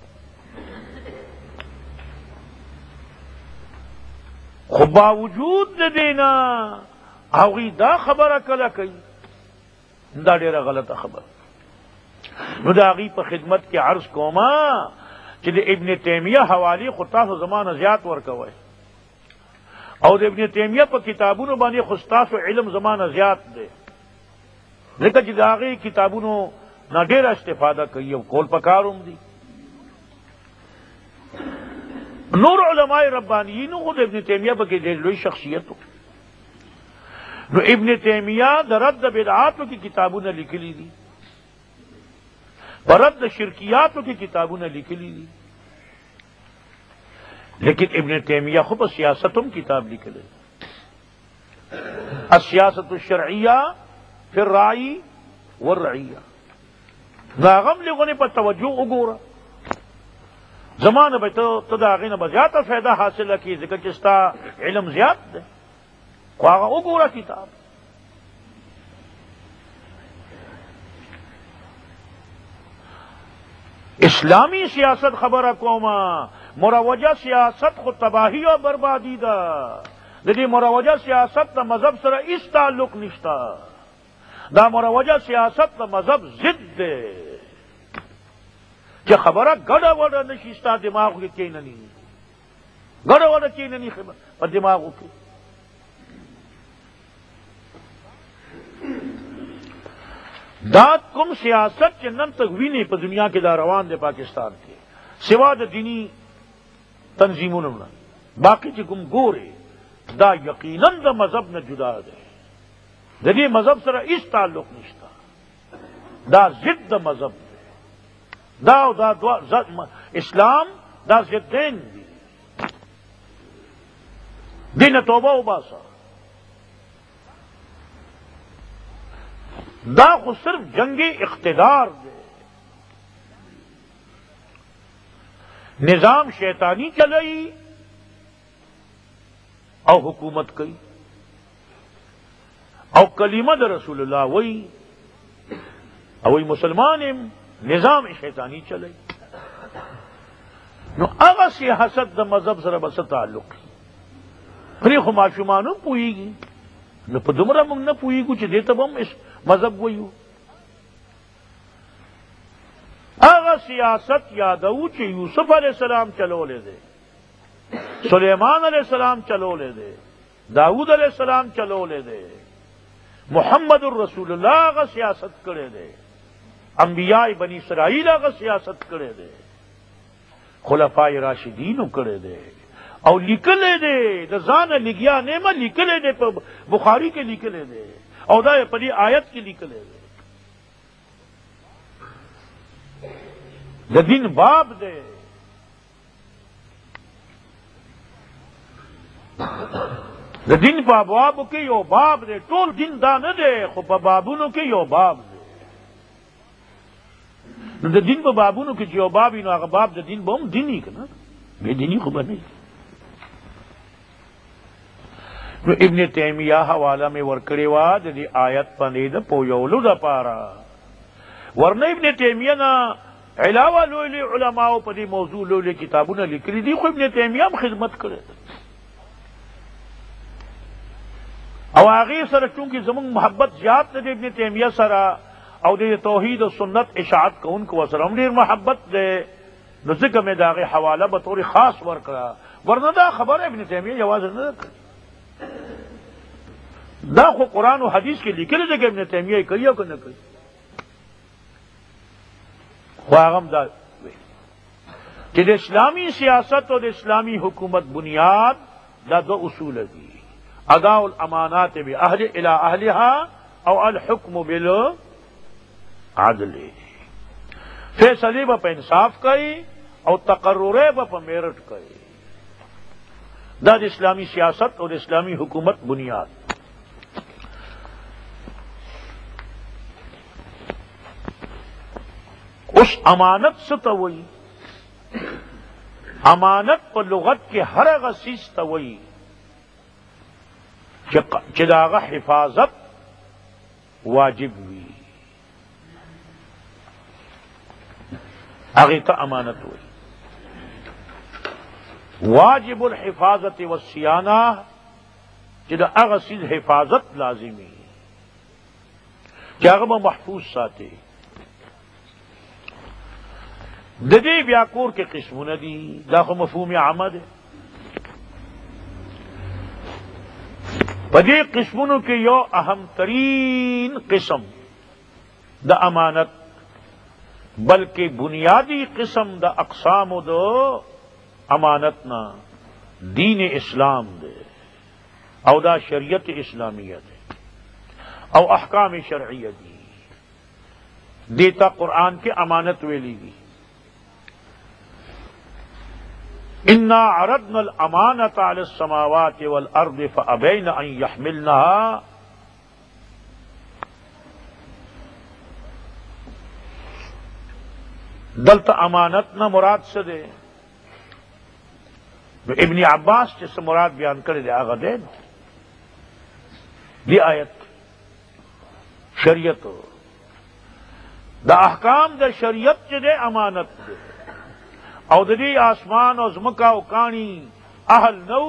خو باوجود د دینا هغوی دا خبره کله کوي دا ډیره غلطه خبره نو د هغوی په خدمت کې عرض کوما چې د ابن تیمیه حوالې خو تاسو زمانه زیات ورکوئ او د ابن تیمیه په کتابونو باندې خو ستاسو علم زمانه زیات دی ځکه چې د هغې کتابونو نه ډېره استفاده کوي او کول پکار هم دي نور علماء ربانیینو خود ابن تیمیہ پکې ډېر لوی شخصیت نو ابن تیمیہ د رد بدعاتو کی کتابونه لیکلي دي په رد شرکیاتو کی کتابونه لیکلي دي لیکن ابن تیمیہ خو په سیاست هم کتاب لیکلی السیاست الشرعیہ فی الراعی والرعیہ دا غم لغونی په توجه وګوره زمانه به ته د هغې نه به زیاته فایده حاصله کړي ځکه چې ستا علم زیات دی خو هغه وګوره کتاب اسلامی سیاست خبره کومه مروجه سیاست خو تباهی او بربادی ده د دې مروجه سیاست د مذهب سره هیڅ تعلق نشته دا مروجه سیاست د مذهب ضد دی چې خبره ګډه وډه نشي ستا دماغو کې کینني ګډه وډه کینني په دماغو کې دا کوم سیاست چې نن تک ویني په دنیا کې دا روان دی پاکستان کې سوا د دینی تنظیمونو نه باقي چې کوم ګوري دا یقینا د مذهب نه جدا دی د دې مذهب سره هیڅ تعلق نشته دا ضد د مذهب دا او دا اسلام دا ضدین دي دین توبه وباسه دا خو صرف جنگی اقتدار دے نظام شیطانی چلائی او حکومت کئی او کلمہ دا رسول اللہ وئی او وئی مسلمان نظام شیطانی چلائی نو اغا سیاست دا مذہب سره بس تعلق پری خو معشومانو پوئیگی نو په دومره موږ نه پوهېږو چې دې ته به هم مذهب وایو هغه سیاست یادوو چې یوسف علیہ السلام چلولی دی سلیمان علیہ السلام چلولی دی داود علیہ السلام چلولی دی محمد الرسول اللہ هغه سیاست کړی دی انبیاء بنی اسرائیل هغه سیاست کړی دی خلفای راشدینو کړی دی او لیکلے دے د ځانه لګیا نیمه لیکلے دے په بخاری کې لیکلے دے او دا په دې آیت کې لیکلے دے د دین باب دے د دین په ابوابو کې یو باب دے ټول دین دا نه دے خو په بابونو کې یو باب دے نو د دین په بابونو کې چې یو باب نو هغه باب د دین به هم دیني که نه بې دیني خو به نه نو ابن تیمیہ حواله میں ورکړې وه د دې آیت باندې د پویولو دپاره ورنه ابن تیمیہ نه علاوه لوی لوی علماو په دې موضوع لوی لوی کتابونه لیکلي دي خو ابن تیمیہ هم خدمت کړی او هغې سره چونکې زموږ محبت زیات دی ابن تیمیہ سره او د توحید او سنت اشاعت کوونکو سره هم ډېر محبت دی نو ځکه مې د هغې حواله به طور خاص ورکړه ورنه دا خبره ابن تیمیہ یوازې نه ده کړې دا خو قرآن و حدیث کی لیکلی دی کہ ابن تیمیہ کوي او که نه کوي خو هغه هم دا چې د اسلامی سیاست او د اسلامی حکومت بنیاد دا دو اصول دي اداء الامانات باهل الى اهلها او الحکم بالعدل فیصلے با انصاف کوي او تقرر با میرٹ کوي دا د اسلامی سیاست اور اسلامی حکومت بنیاد اس امانت سے توئی امانت پر لغت کے ہر غسیس توئی چداغ حفاظت واجب ہوئی آگے تا امانت ہوئی واجب الحفاظت والصیانہ جدا اغسیز حفاظت لازمی کیا غم محفوظ ساتے ددی بیاکور کے قسم ندی دا خو مفہوم عامد ہے پدی قسموں کے یو اہم ترین قسم دا امانت بلکہ بنیادی قسم دا اقسام دو امانت نا دین اسلام دے او دا شریعت اسلامیت دے او احکام شرعیت دی دیتا قرآن کے امانت ویلی دی انا عرضنا الامانة على السماوات والارض فابين ان يحملنها دلتا امانت نہ مراد سے دے ابن عباس جس مراد بیان کرے دے آگا دے دی آیت شریعت دا احکام دا شریعت چ دے امانت دے او دی آسمان او زمکا او کانی اہل نو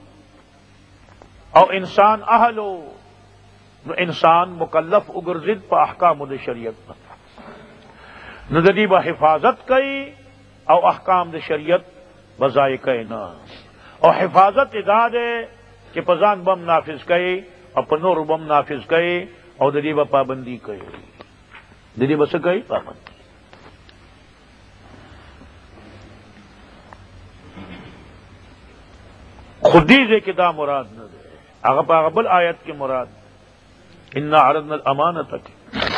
او انسان اہلو نو انسان مکلف اگرزد پا احکام دا شریعت نو دی با حفاظت کئی او احکام دا شریعت بزائے کئی نا او حفاظت ادا دے کہ پزان بم نافذ کئی او پنور بم نافذ کئی او دی با پابندی کئی دی بس کئی پابندی خودی دے کہ دا مراد نہ دے اغبل آیت کی مراد انا عرضنا الامانت کی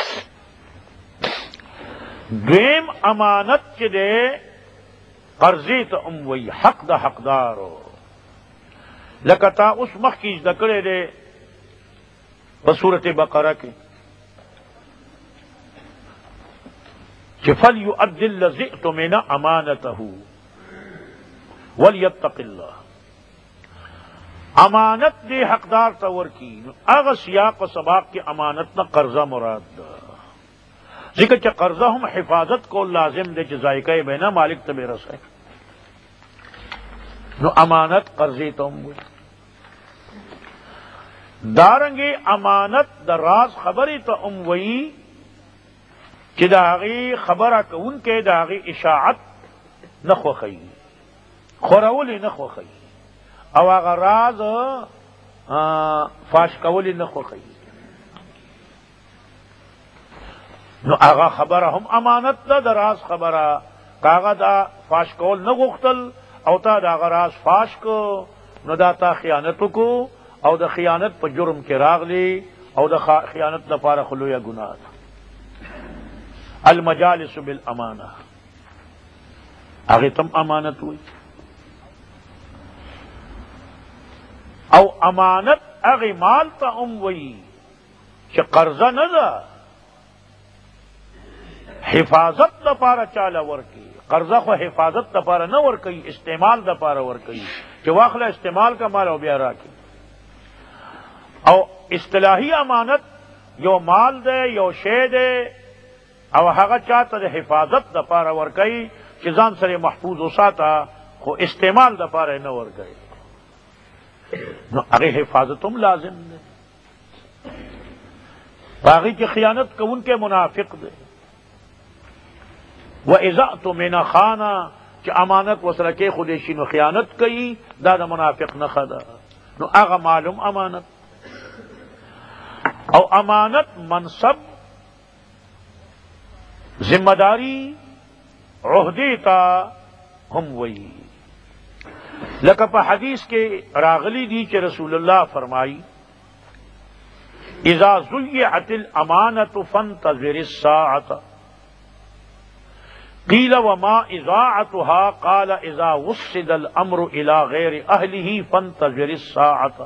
دویم امانت کے دے قرضی تا وی حق دا حقدارو لکتا اس مخیج دکڑے دے بصورت بقرہ کے فَلْيُؤَدِّ الَّذِي اؤْتُمِنَ أَمَانَتَهُ وَلْيَتَّقِ اللَّهَ امانت دے حقدار تور کی اغ سیاق و سباق کی امانت نہ قرضہ مراد دا ذکر چا قرضہ ہم حفاظت کو لازم دے ذائقہ بینا مالک تبے رسائے نو امانت قرضی تم دارنگی امانت دراز خبری تو وئی کہ داغی خبر ان کے داغی اشاعت نخو خی خورولی نخو خی او اگر راز فاش کولی نخو خی نو اغا خبر ہم امانت دا دراز خبر کاغا دا فاش کول نغختل او تا دا غراز فاش کو نو دا تا خیانتو کو او دا خیانت پا جرم کے راغلی او دا خیانت دا پارا خلو یا گناہ المجالس بالامانہ آگے تم امانت ہوئی او امانت اگی مال تا وئی کہ قرضہ نہ دا حفاظت دا پارا چالا ورکی قرضہ کو حفاظت دا پارا نہ ورکی استعمال دا پارا ورکی کہ واخلہ استعمال کا مال او بیا راکی او اصطلاحی امانت یو مال دے یو شے دے او هغه چاته د حفاظت د پاره ورکي چې ځان سره محفوظ وساته خو استعمال د پاره نه ورکي نو هغه حفاظت هم لازم ده باقي کې خیانت کوونکې منافق ده و اذا اؤتمن خانا چې امانت وسره کې خودي شنو خیانت کوي دا د منافق نه خدا نو هغه معلوم امانت او امانت منصب ذمہ داری عہدے تا ہم وئی لکه په حدیث کې راغلی دی چې رسول الله فرمائی اذا ضيعت الامانة فانتظر الساعة قیل وما اضاعتها قال اذا وصد الامر الى غیر اهله فانتظر الساعة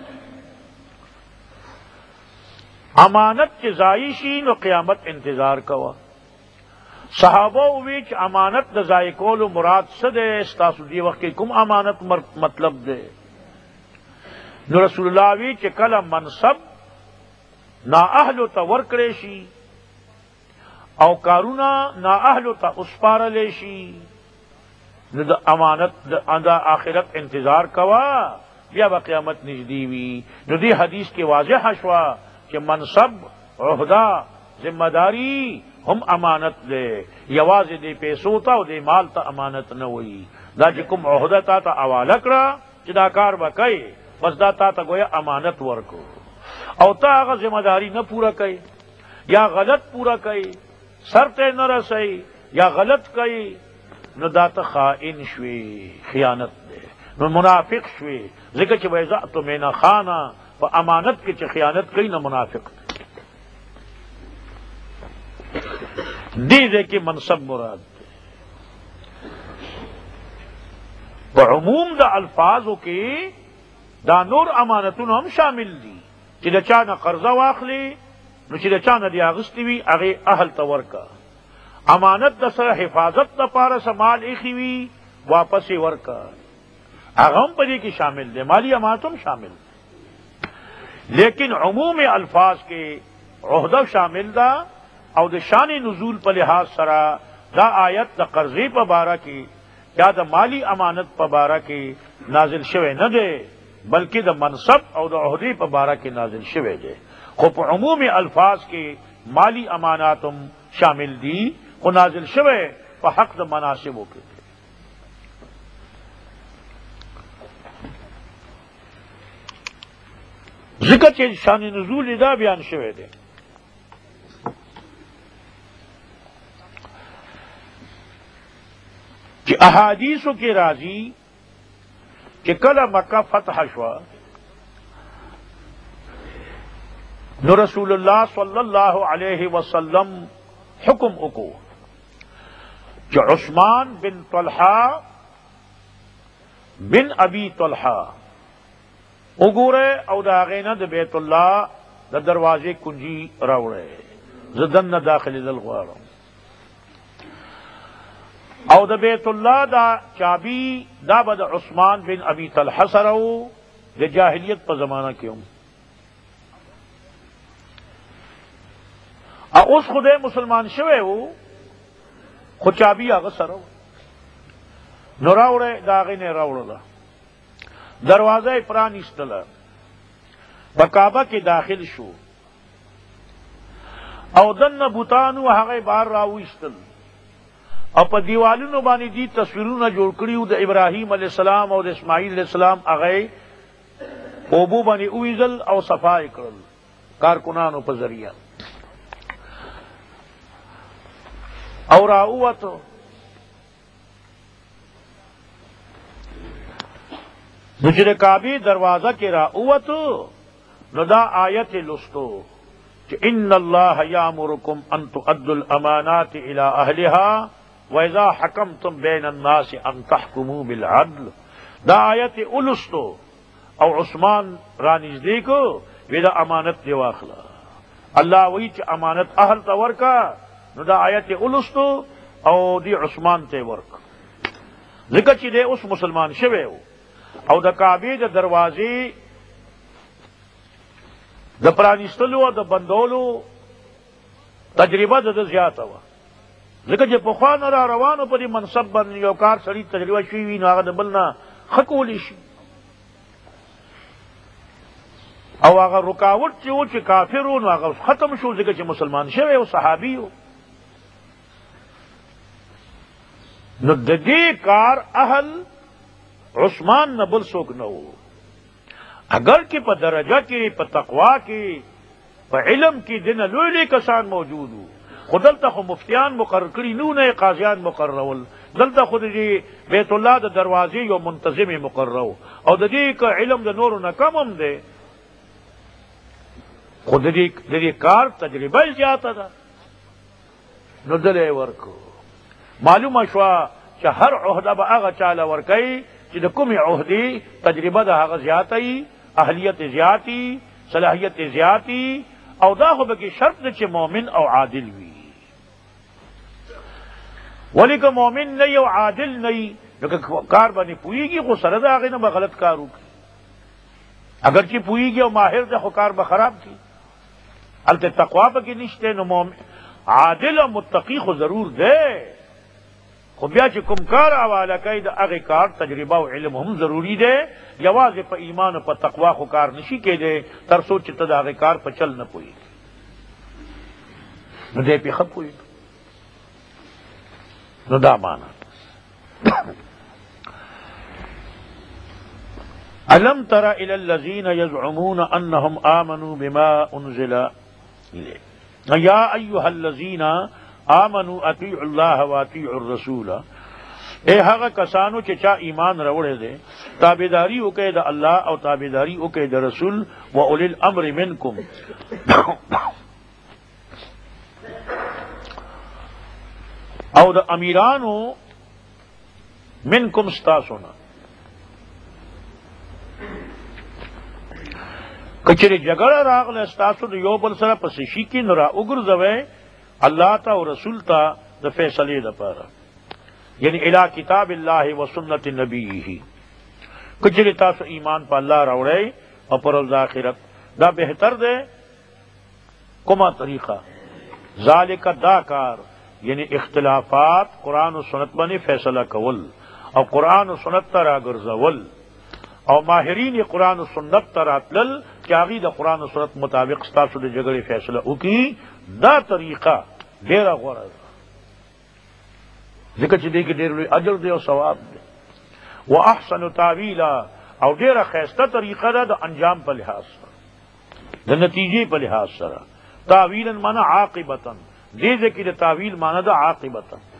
امانت کے ضائع شي نو قیامت انتظار کوا صحابہ وی چې امانت د ضائع کولو مراد څه دی ستاسو دی وخت کې کوم امانت مطلب دی نو رسول الله وی چې کله منصب نا اهل ته ورکړی شي او کارونه نا اهل ته اسپارلی شي نو د امانت د آخرت انتظار کوا بیا به قیامت نږدې وي نو دی حدیث کې واضح شوا کہ منصب عہدہ ذمہ داری ہم امانت دے یواز دے پیسو تا او دے مال تا امانت نہ ہوئی دا چې کوم عہدہ تا تا حوالہ کړه چې دا کار وکای بس دا تا تا گویا امانت ورکو او تا هغه ذمہ داری نہ پورا کئی یا غلط پورا کئی سر ته نہ رسئی یا غلط کئی نو دا تا خائن شوی خیانت دے نو منافق شوی ذکر چې ویزعت من خانہ په امانت کې چې خیانت کوي نه منافق دې کې منصب مراد په عموم د الفاظو کې دا نور امانتونه هم شامل دي چې د چا نه قرضه واخلي نو چې د چا نه دی اغستی وي هغه اهل ته ورکا امانت د سره حفاظت لپاره سمال ایخي وي واپس ورکا هغه هم په دې کې شامل دي مالی امانت هم شامل دي لیکن عموم الفاظ کے عہدہ شامل دا او د شان نزول پر لحاظ سرا دا آیت دا قرضی پا بارہ کی یا دا مالی امانت پا بارہ کی نازل شوے نہ دے بلکہ دا منصب او دا عہدی پا بارہ کی نازل شوے دے خوب عموم الفاظ کے مالی اماناتم شامل دی وہ نازل شوے پا حق دا مناسبوں کے ذکر چې شان نزول دا بیان شوی دی چې احادیثو کې راځي چې کله مکه فتح شوا نو رسول الله صلی الله علیه وسلم حکم وکړو چې عثمان بن طلحه بن ابي طلحه وګوره او دا غینه د بیت الله د دروازې کنجی راوړې زدن نه داخلي دل غواړم او د بیت الله دا چابی دا بد عثمان بن ابي طلحه سره د جاهلیت په زمانہ کې هم اوس خدای مسلمان شوی وو خو چابی هغه سره نو راوړې دا غینه راوړله دروازه پرانیستله په کعبه کې داخل شو او دنه بوتانو هغه بار راوېستل او په دیوالونو باندې دي تصویرونه جوړ کړیو د ابراهیم علیه السلام او د اسماعیل علیه السلام هغه اوبو باندې اویزل او صفای کړل کارکنانو په ذریعہ او راووتو نو چې کعبه دروازه کې راووتو نو دا آیت لستو کہ ان اللہ یامرکم ان تؤدوا الامانات الى اہلها واذا حکمتم بین الناس ان تحکموا بالعدل دا آیت الستو او عثمان رانزدی کو ودا امانت دی واخلا اللہ وی چې امانت اہل تا ورکا نو دا آیت الستو او دی عثمان ته ورک ذکر چې دی اوس مسلمان شوه او د کعبه د دروازې د پرانیستلو او د بندولو تجربه د زیاته وه ځکه چې پخوا نه را روانو په دې منصب باندې یو کار سړي تجربه شوي وي نو هغه د بل نه ښه کولی شي او هغه رکاوټ چې و چې کافر و نو هغه ختم شو ځکه چې مسلمان شوی او صحابي و نو د دې کار اهل عثمان نبل سوک نہ ہو اگر کہ پا درجہ کی پا تقوا کی په علم کې دنه لوی لوی کسان موجود وو، خو دلته خو مفتیان مقرر کړي نو نه قاضیان مقررول، دلته خو د بیت الله د دروازې یو منتظم مقرر او د دې که علم د نورو نه کم هم دی، خو د دې کار تجربه زیاته ده، نو دلی ورکو. معلومه شوه چې هر عهده به هغه چاله ورکوي چې د کومې عهدې تجربه د هغه زیاته، اهلیت زیاتی، صلاحیت زیاتی، او دا خو بکی شرط ده چې مؤمن او عادل وي. ولی که مؤمن نه او عادل نه نو که کار باندې پوهیږي خو سره د هغې نه به غلط کار وکړي، اگر چې پوهیږي او ماهر ده خو کار به خراب کړي. هلته تقوا پکې نشته، نو عادل او متقی خو ضرور ده، خو بیا چې کوم کار حواله کوي د هغې کار تجربه او علم هم ضروري دی. یوازې په ایمان او په تقوا خو کار نشي کېدی تر څو چې ته د هغې کار په چل نه پوهېږي، نو دی پې ښه پوهېږي. نو دا مانا الم تر الى الذين يزعمون انهم آمنوا بما انزل اليه يا ايها الذين آمنوا اطيعوا الله واطيعوا الرسول. اے هغه کسانو چې چا ایمان راوړی دی تابعداري وکړئ د الله او تابعداري وکړئ د رسول، و اولي الامر منکم او د امیرانو منکم ستاسونا. کچری جګړه راغله ستاسو د یو بل سره پسې شي کې نو را وګرځوئ الله ته او رسول ته د فیصلې لپاره، یعنی الی کتاب الله و سنت نبیه. کچری تاسو ایمان په الله راوړئ او پر ورځ آخرت، دا بهتر ده. کومه طریقه؟ ذالک دا کار، یعنی اختلافات قرآن و سنت باندې فیصله کول او قرآن و سنت ته راګرځول او ماهرین قرآن و سنت ته راتلل چې هغوی د قرآن و سنت مطابق ستاسو د جګړې فیصله وکړي، دا طریقه ډېره غوره ده، ځکه چې دې کې ډېر لوی اجر دی او ثواب دی. و احسن تاویلا، او ډېره ښایسته طریقه ده د انجام په لحاظ سره، د نتیجې په لحاظ سره. تاویلا مانا عاقبتا، دې ځکه د تاویل مانا ده عاقبتا.